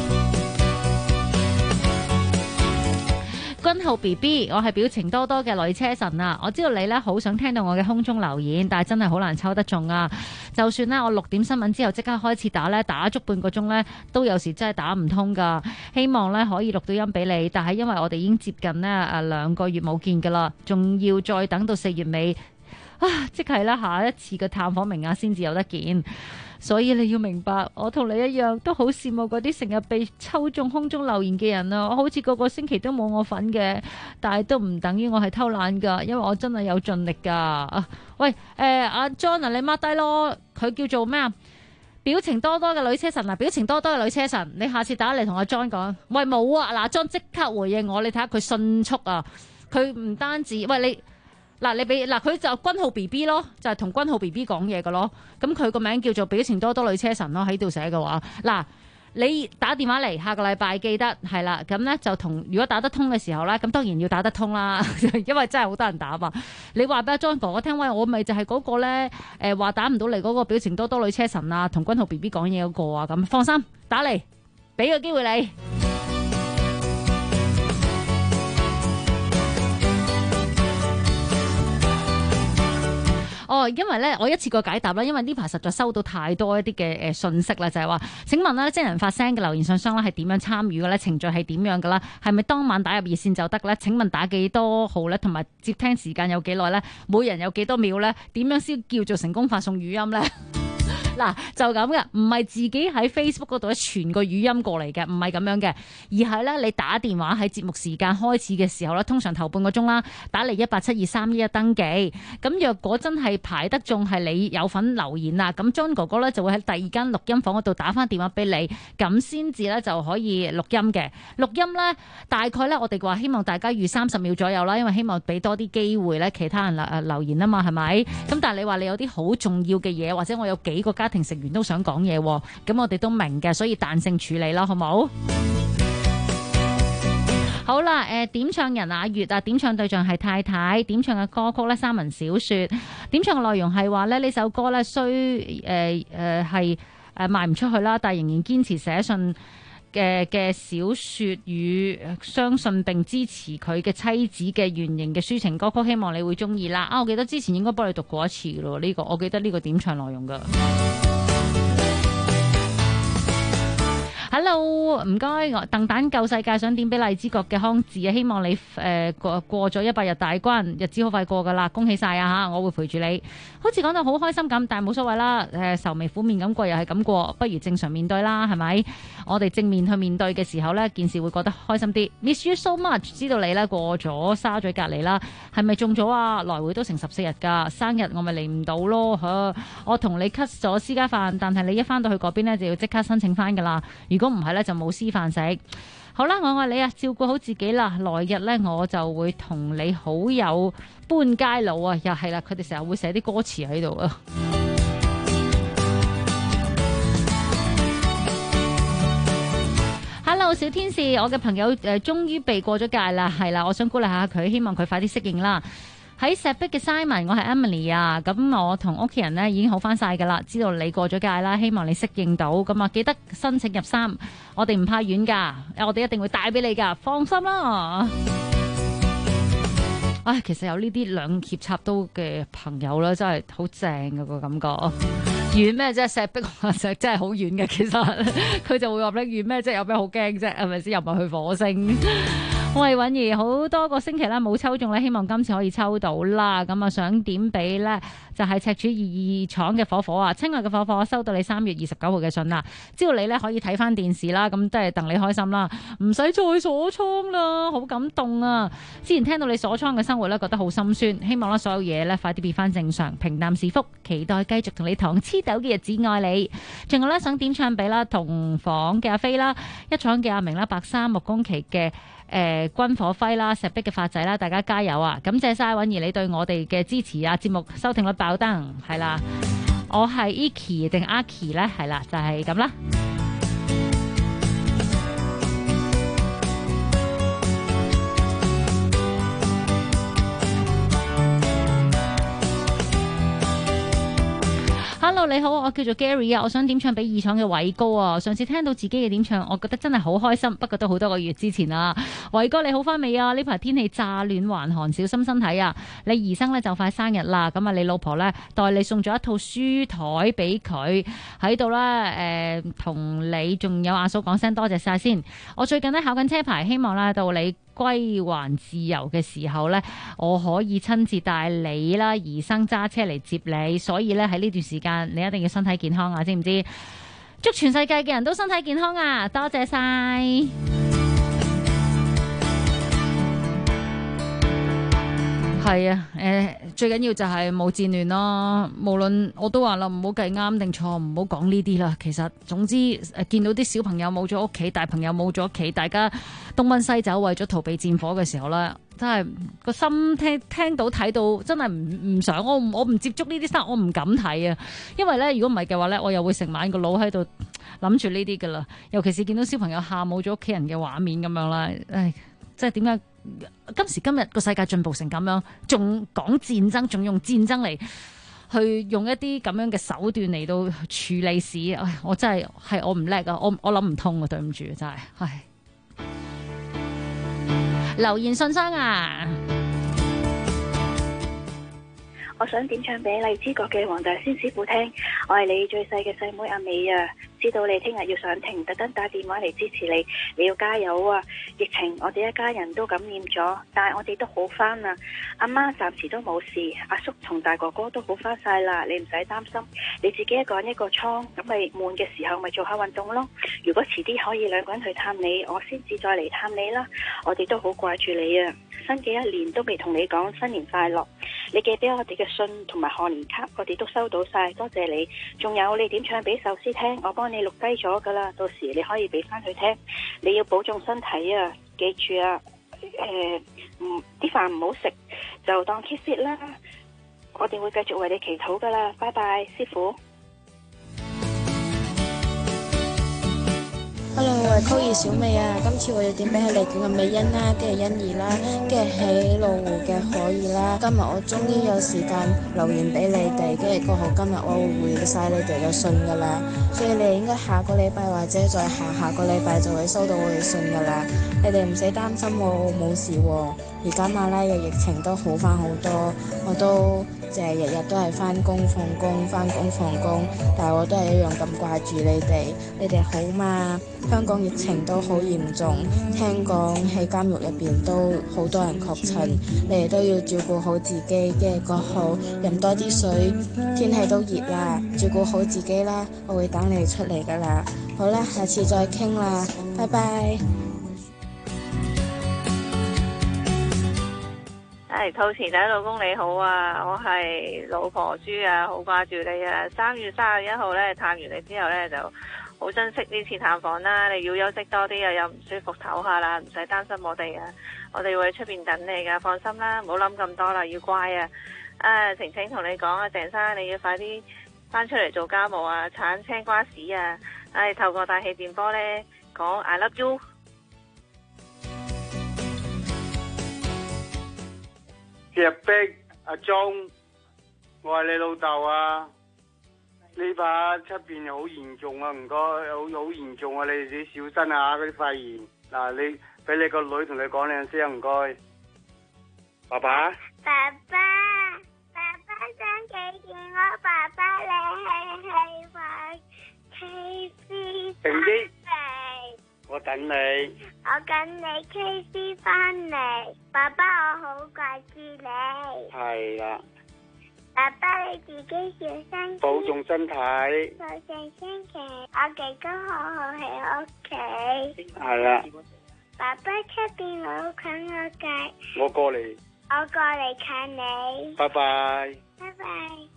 君浩 BB， 我係表情多多嘅女車神啊！我知道你咧好想聽到我嘅空中留言，但係真係好難抽得中啊！就算咧我6點新聞之後即刻開始打咧，打足半個鐘咧，都有時真係打唔通噶。希望咧可以錄到音俾你，但係因為我哋已經接近咧2個月冇見噶啦，仲要再等到4月尾即係咧下一次嘅探訪名額先至有得見。所以你要明白，我同你一樣都好羨慕嗰啲成日被抽中空中留言嘅人啊！我好似個個星期都冇我份嘅，但係都唔等於我係偷懶噶，因為我真係有盡力噶。喂，阿 John 啊，你 mark 低咯，佢叫做咩啊？表情多多嘅女車神啊，表情多多嘅女車神，你下次打嚟同阿 John 講，喂冇啊，嗱 John 即刻回應我，你睇下佢迅速啊，佢唔單止，喂你。嗱，你俾嗱佢就君浩 B B 咯，就係同君浩 B B 講嘢嘅咯。咁佢個名叫做表情多多女車神咯，喺度寫嘅話，嗱你打電話嚟，下個禮拜記得係啦。咁咧就同如果打得通嘅時候咧，咁當然要打得通啦，因為真係好多人打嘛。你話俾阿 John 哥哥聽，喂，我咪就係嗰個咧話打唔到嚟嗰個表情多多女車神啊，同君浩 B B 講嘢嗰個啊，咁放心打嚟，俾個機會你。因為咧，我一次過解答啦，因為呢排實在收到太多一啲嘅信息啦，就係話，請問咧，真人發聲嘅留言信箱咧係點樣參與嘅咧？程序係點樣嘅啦？係咪當晚打入熱線就得咧？請問打幾多號咧？同埋接聽時間有幾耐咧？每人有幾多秒咧？點樣先叫做成功發送語音咧？嗱，就咁嘅，唔係自己喺 Facebook 嗰度咧傳個語音過嚟嘅，唔係咁樣嘅，而係咧你打電話喺節目時間開始嘅時候咧，通常頭半個鐘啦，打嚟1872311登記。咁若果真係排得中係你有份留言啦，咁 John 哥哥咧就會喺第二間錄音房嗰度打翻電話俾你，咁先至咧就可以錄音嘅。錄音咧大概咧我哋話希望大家預30秒左右啦，因為希望俾多啲機會咧其他人留言啊嘛，係咪？咁但係你話你有啲好重要嘅嘢，或者我有幾個家庭成員都想講嘢，咁我哋都明嘅，所以彈性處理啦，好冇？好啦，點唱人阿月啊，點唱對象係太太，點唱嘅歌曲咧三文小說，點唱嘅內容係話咧呢首歌咧雖係賣唔出去啦，但係仍然堅持寫信嘅小說與相信並支持佢嘅妻子嘅原型嘅抒情歌曲，希望你會中意啦。我記得之前應該幫你讀過一次咯，呢個我記得呢個點唱內容噶。Hello， 唔該，鄧蛋救世界想點俾荔枝角嘅康治啊，希望你過咗100日大關，日子好快過噶啦，恭喜晒啊吓，我會陪住你。好似講到好開心咁，但係冇所謂啦，愁眉苦面咁過又係咁過，不如正常面對啦，係咪？我哋正面去面對嘅時候呢，件事會覺得開心啲。Miss you so much， 知道你呢過咗沙咀隔離啦，係咪中咗啊？來回都成14日噶，生日我咪嚟唔到咯，我同你 cut 咗私家飯，但係你一翻到去嗰邊呢，就要即刻申請翻噶啦。如果唔係咧，就冇私飯食。好啦，我愛你啊，照顧好自己啦。來日咧，我就會同你好友搬街佬啊，又係啦，佢哋成日會寫啲歌詞喺度啊。Hello， 小天使，我嘅朋友終於避過咗界啦，係啦，我想鼓勵下佢，希望佢快啲適應啦。喺石壁嘅 Simon， 我係 Emily 啊，咁我同屋企人呢已經好翻晒噶啦，知道你過咗界啦，希望你適應到，咁啊記得申請入3，我哋唔怕遠噶，我哋一定會帶俾你噶，放心啦。唉，其實有呢啲兩肋插刀嘅朋友咧，真係好正噶個感覺。遠咩啫？石壁石真係好遠嘅，其實佢就會話咧遠咩啫？有咩好驚啫？係咪先？又唔係去火星。喂，允兒，好多個星期啦冇抽中咧，希望今次可以抽到啦。咁啊，想點俾咧就係赤柱22廠嘅火火啊，親愛嘅火火，收到你3月29號嘅信啦。知道你咧可以睇翻電視啦，咁都係戥你開心啦，唔使再鎖倉啦，好感動啊！之前聽到你鎖倉嘅生活咧，覺得好心酸，希望咧所有嘢咧快啲變翻正常，平淡是福，期待繼續同你糖黐豆嘅日子，愛你。仲有咧想點唱俾啦同房嘅阿飛啦，一廠嘅阿明啦，白山木工期嘅軍火輝啦，石壁嘅發仔啦，大家加油啊！感謝晒允兒你對我哋嘅支持啊！節目收聽率爆燈，係啦，我係 Iki 定 Aki 咧，係啦，就係咁啦。Hello， 你好，我叫做 Gary 啊，我想點唱俾2廠嘅偉哥啊。上次聽到自己嘅點唱，我覺得真係好開心，不過都好多個月之前啦。偉哥你好翻未啊？呢排天氣乍暖還寒，小心身體啊！你兒生咧就快生日啦，咁啊你老婆咧代你送咗一套書台俾佢喺度啦。同你仲有阿嫂講聲多謝晒先。我最近咧考緊車牌，希望啦到你歸還自由嘅時候呢，我可以親自帶你啦，兒生揸車嚟接你。所以呢，喺呢段時間，你一定要身體健康啊，知唔知？祝全世界嘅人都身體健康啊！多謝晒。係啊，最緊要就係冇戰亂咯。無論我都話啦，唔好計啱定錯，唔好講呢啲啦。其實總之見到啲小朋友冇咗屋企，大朋友冇咗屋企，大家東奔西走為咗逃避戰火嘅時候咧，真係個心聽到睇到真係唔想，我唔接觸呢啲新聞，我唔敢睇啊。因為咧，如果唔係嘅話咧，我又會成晚個腦喺度諗住呢啲噶啦。尤其是見到小朋友喊冇咗屋企人嘅畫面咁樣啦，唉，即係點解？今時今日個世界進步成咁樣，仲講戰爭，仲用戰爭嚟去用一啲咁樣嘅手段嚟到處理事，唉，我真係我唔叻啊，我諗唔通啊，對唔住，真係，唉。留言信箱啊！ 我想點唱俾荔枝角嘅黃大仙師傅聽，我係你最細嘅細妹阿美啊！知道你聽日要上庭，特登打電話嚟支持你，你要加油啊！疫情我哋一家人都感染咗，但係我哋都好翻啦。阿媽暫時都冇事，阿叔同大哥哥都好翻晒啦，你唔使擔心。你自己一個人一個倉，咁咪悶嘅時候咪做下運動咯。如果遲啲可以兩個人去探你，我先至再嚟探你啦。我哋都好掛住你啊！新嘅一年都未同你講新年快樂，你寄俾我哋嘅信同埋賀年卡，我哋都收到晒，多謝你。仲有你點唱俾壽司聽，我幫你錄低咗噶啦，到時你可以俾翻佢聽。你要保重身體啊，記住啊，啲飯唔好食，就當 keep fit 啦。我哋會繼續為你祈禱噶啦，拜拜，師傅。 Hello， 我係 Coir 小美啊！今次我要點俾係嚟緊嘅美欣啦，跟住欣宜啦，跟住喜路湖嘅可以啦。今日我終於有時間留言俾你哋，跟住過後今日我會回晒你哋嘅信噶啦，所以你應該下個禮拜或者再下個禮拜就會收到我嘅信噶啦。你哋唔使擔心我冇事喎，而家馬拉嘅疫情都好翻好多，我都淨係日日都係翻工放工，翻工放工，但係我都係一樣咁掛住你哋。你哋好嘛？香港疫情都好嚴重，聽講喺監獄入邊都好多人確診，你哋都要照顧好自己，跟住過後飲多啲水，天氣都熱啦，照顧好自己啦，我會等你哋出嚟噶啦。好啦，下次再傾啦，拜拜。 兔兒仔老公你好啊，我係老婆豬啊，好掛住你啊。3月31號咧探完你之後咧就好珍惜呢次探訪啦，你要休息多啲啊，又唔舒服唞下啦，唔使擔心我哋啊，我哋會喺出邊等你噶，放心啦，唔好諗咁多啦，要乖啊。晴晴同你講啊，鄭生你要快啲翻出嚟做家務啊，鏟青瓜屎啊，透過大氣電波咧講 I love you。 石壁阿鐘，我係你老豆啊！呢排出邊好嚴重啊，唔該，好嚴重啊！你哋小心啊，嗰啲肺炎。嗱，你俾你個女同你講兩聲，唔該。爸爸。 爸爸想幾見我爸爸，你係話 KC 翻嚟。 我等你。 我等你 KC 翻嚟，爸爸我好掛住你。 係啦。 爸爸你自己小心， 保重身體。 保重身體，我哋都好好喺屋企。 係啦。 爸爸出邊好近我計。 我過嚟。 我過嚟近你。 拜拜。 拜拜。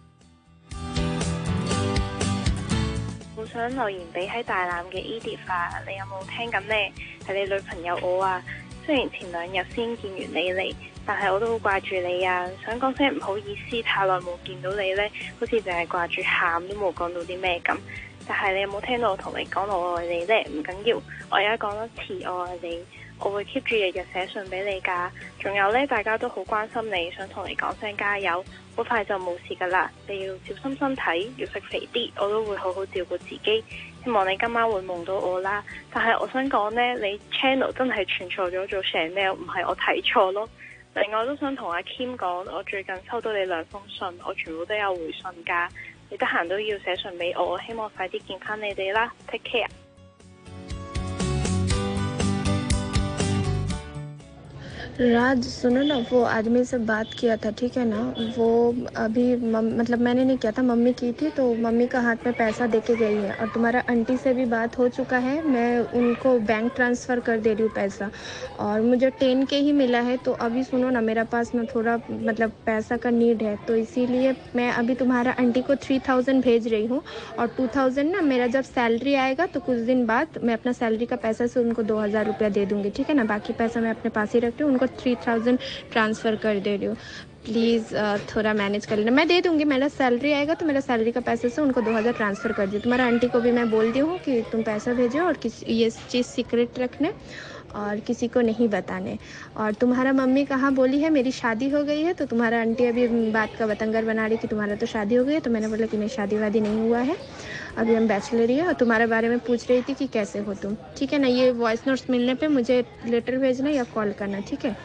好想留言俾喺大欖嘅 Edith 啊，你有冇聽緊呢？係你女朋友我啊，雖然前2日先見完你嚟，但係我都好掛住你啊！想講聲唔好意思，太耐冇見到你呢，好似淨係掛住喊，都冇講到啲咩咁。但係你有冇聽到我同你講我愛你呢？唔緊要，我而家講多次我愛你，我會 keep 住日日寫信俾你噶。仲有呢，大家都好關心你，想同你講聲加油，好快就冇事噶啦。你要小心身體，要食肥啲，我都會好好照顧自己。希望你今晚會夢到我啦。但係我想講呢，你 channel 真係傳錯咗做 Chanel， 唔係我睇錯咯。另外都想同阿 Kim 講，我最近收到你2封信，我全部都有回信噶。你得閒都要寫信俾我，希望快啲見翻你哋啦。Take care。 राज सुनो ना, वो आदमी से बात किया था, ठीक है ना? वो अभी मतलब मैंने नहीं किया था, मम्मी की थी, तो मम्मी का हाथ में पैसा देके गई है। और तुम्हारा आंटी से भी बात हो चुका है, मैं उनको बैंक ट्रांसफ़र कर दे रही हूँ पैसा। और मुझे 10 के ही मिला है, तो अभी सुनो ना, मेरा पास में थोड़ा मतलब पैसा का नीड है, तो इसीलिए मैं अभी तुम्हारा आंटी को 3000 भेज रही हूँ। और 2000 ना मेरा जब सैलरी आएगा तो कुछ दिन बाद मैं अपना सैलरी का पैसा से उनको 2000 रुपया दे दूँगी, ठीक है ना? बाकी पैसा मैं अपने पास ही रखती हूँ, उनको 3000 ट्रांसफ़र कर दे रही हूँ। प्लीज़ थोड़ा मैनेज कर लेना, मैं दे दूँगी। मेरा सैलरी आएगा तो मेरा सैलरी का पैसे से उनको 2000 ट्रांसफ़र कर दिए। तुम्हारा आंटी को भी मैं बोल दी हूँ कि तुम पैसा भेजो और ये चीज़ सीक्रेट रखने और किसी को नहीं बताने। और तुम्हारा मम्मी कहाँ बोली है मेरी शादी हो गई है, तो तुम्हारा आंटी अभी बात का बतंगर बना रही कि तुम्हारा तो शादी हो गई है। तो मैंने बोला कि मेरी शादी वादी नहीं हुआ है, अभी हम बैचलर ही है। और तुम्हारे बारे में पूछ रही थी कि कैसे हो तुम, ठीक है ना? ये वॉइस नोट्स मिलने पे मुझे लेटर भेजना या कॉल करना, ठीक है?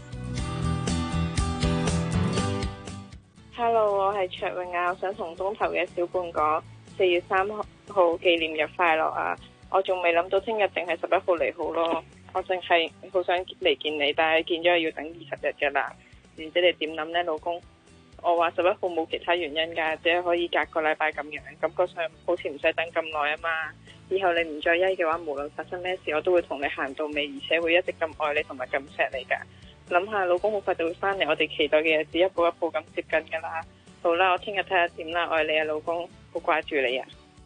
Hello， 我係卓穎啊，我想同東頭嘅小伴講4月3號紀念日快樂啊！我仲未諗到聽日定係11號嚟好咯，我淨係好想嚟見你，但係見咗要等20日㗎啦，唔知你點諗呢，老公？我話11號冇其他原因㗎，只係可以隔個禮拜咁樣，感覺上好似唔使等咁耐啊嘛。以後你唔再曳嘅話，無論發生咩事，我都會同你行到尾，而且會一直咁愛你同埋咁錫你㗎。諗下老公好快就會翻嚟，我哋期待嘅日子一步一步咁接近㗎啦。好啦，我聽日睇下點啦，愛你啊，老公，好掛住你啊！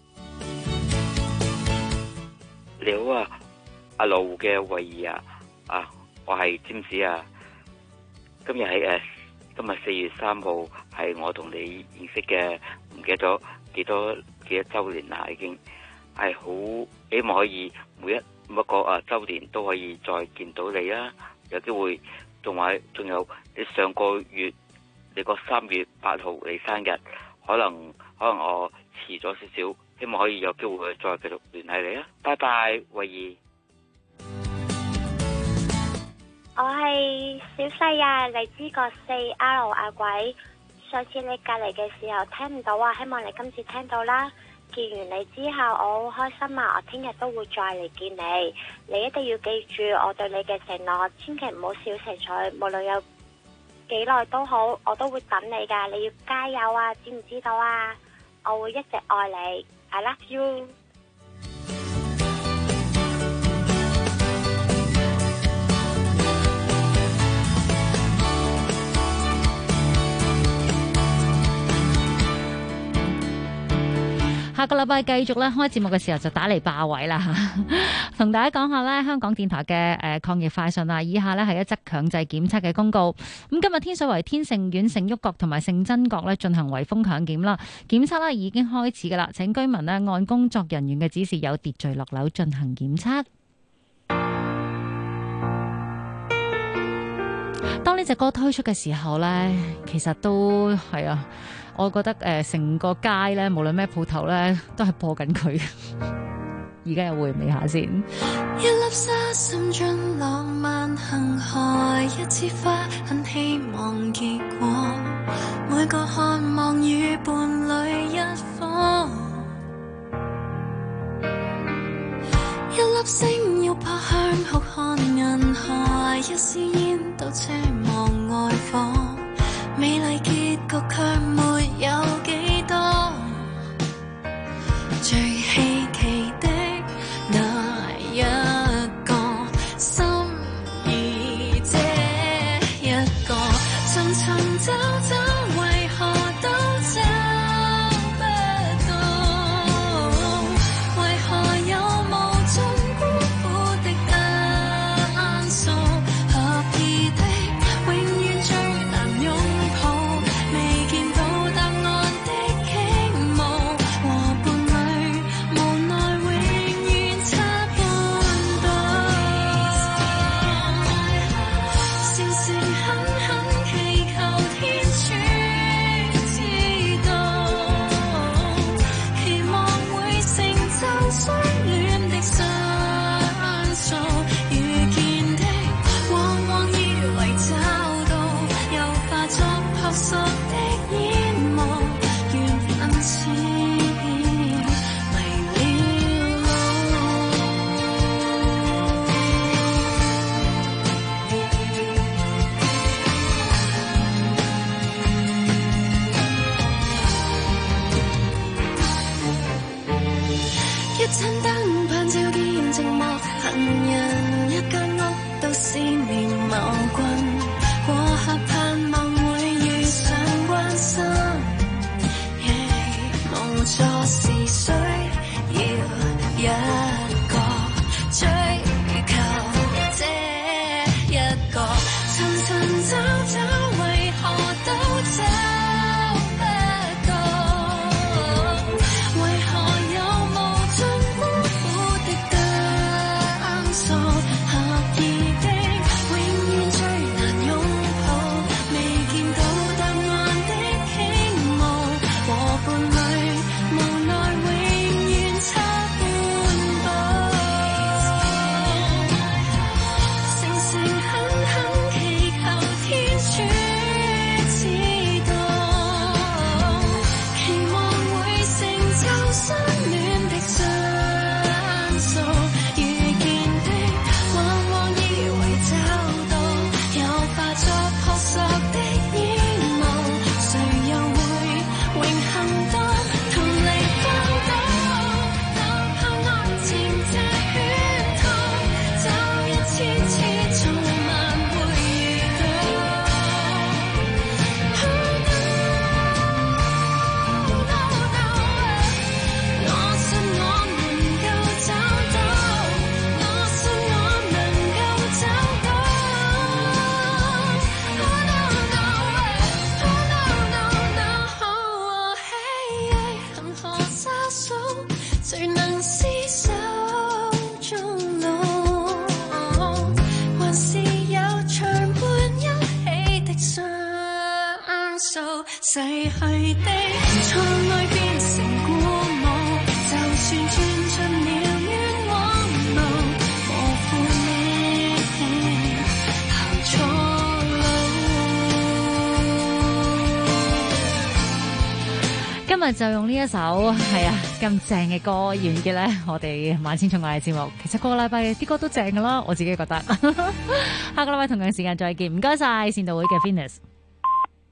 你好啊，阿羅湖嘅慧儀啊，我係詹士啊。今日4月3號係我同你認識嘅，唔記得咗幾多週年啦，已經係好希望可以每一個週年都可以再見到你啦，有機會。仲有你上個月你個3月8號你生日，可能我遲咗少少，希望可以有機會再繼續聯繫你啊！拜拜，慧儀。 我係小細啊，荔枝角4R 阿鬼。上次你隔離嘅時候聽唔到啊，希望你今次聽到啦。見完你之後我好開心啊，我聽日都會再嚟見你。你一定要記住我對你嘅承諾，千祈唔好小情緒，無論有幾耐都好，我都會等你㗎。你要加油啊，知唔知道啊？我會一直愛你。I love you。 下個禮拜繼續咧，開節目嘅時候就打嚟霸位啦嚇，同大家講下咧香港電台嘅抗疫快訊啊！以下咧係一則強制檢測嘅公告。咁今日天水圍天盛苑、盛旭閣同埋盛珍閣咧進行圍封強檢啦，檢測咧已經開始噶啦。請居民咧按工作人員嘅指示有秩序落樓進行檢測。當呢隻歌推出嘅時候咧，其實都係啊。我覺得成個街咧，無論咩鋪頭咧，都係播緊佢。而家又回味下先。 一粒沙滲進浪漫恆海，一枝花很希望結果，每個渴望與伴侶一顆。一粒星要撲向酷寒銀河，一絲煙都奢望愛火。美麗結局卻沒有幾多，最稀奇的那一個，心意這一個，尋尋找找為何都找不到，為何有無盡孤苦的單數，合意的永遠最難擁未見到答案的傾慕，和伴侶無奈永遠差半步，誠誠懇懇祈求天主知道，期望會成就相戀的雙數，遇見的往往以為找到，又化作撲朔的煙霧，緣分似迷了路。 一盞燈盼照見寂寞行人，一間屋都是面貌君，過客盼望會遇上關心，無助是需要一個追求，這一個尋尋找找，為何都找不到？為何有無盡孤苦的單數？合意的永遠最難擁抱，未見到答案的傾慕，和伴侶無奈永遠差半步。誠誠懇懇祈求天主知道，期望會成就相戀的雙數，遇見的往往以為找到，又化作撲朔的煙霧，誰又會榮幸到同離荒島？哪怕愛情這圈套，找一千次從萬會遇到。我信我能夠找到，我信我能夠找到。恒河沙數，誰能廝守終老？還是有長伴一起的雙數，逝去的從來變成鼓舞，就算轉進了冤枉路，無負你行錯路。 今日就用呢一首係啊咁正嘅歌完結咧，我哋萬千寵愛嘅節目。其實個禮拜啲歌都正噶啦，我自己覺得。下個禮拜同樣時間再見，唔該晒善導會嘅 Venus。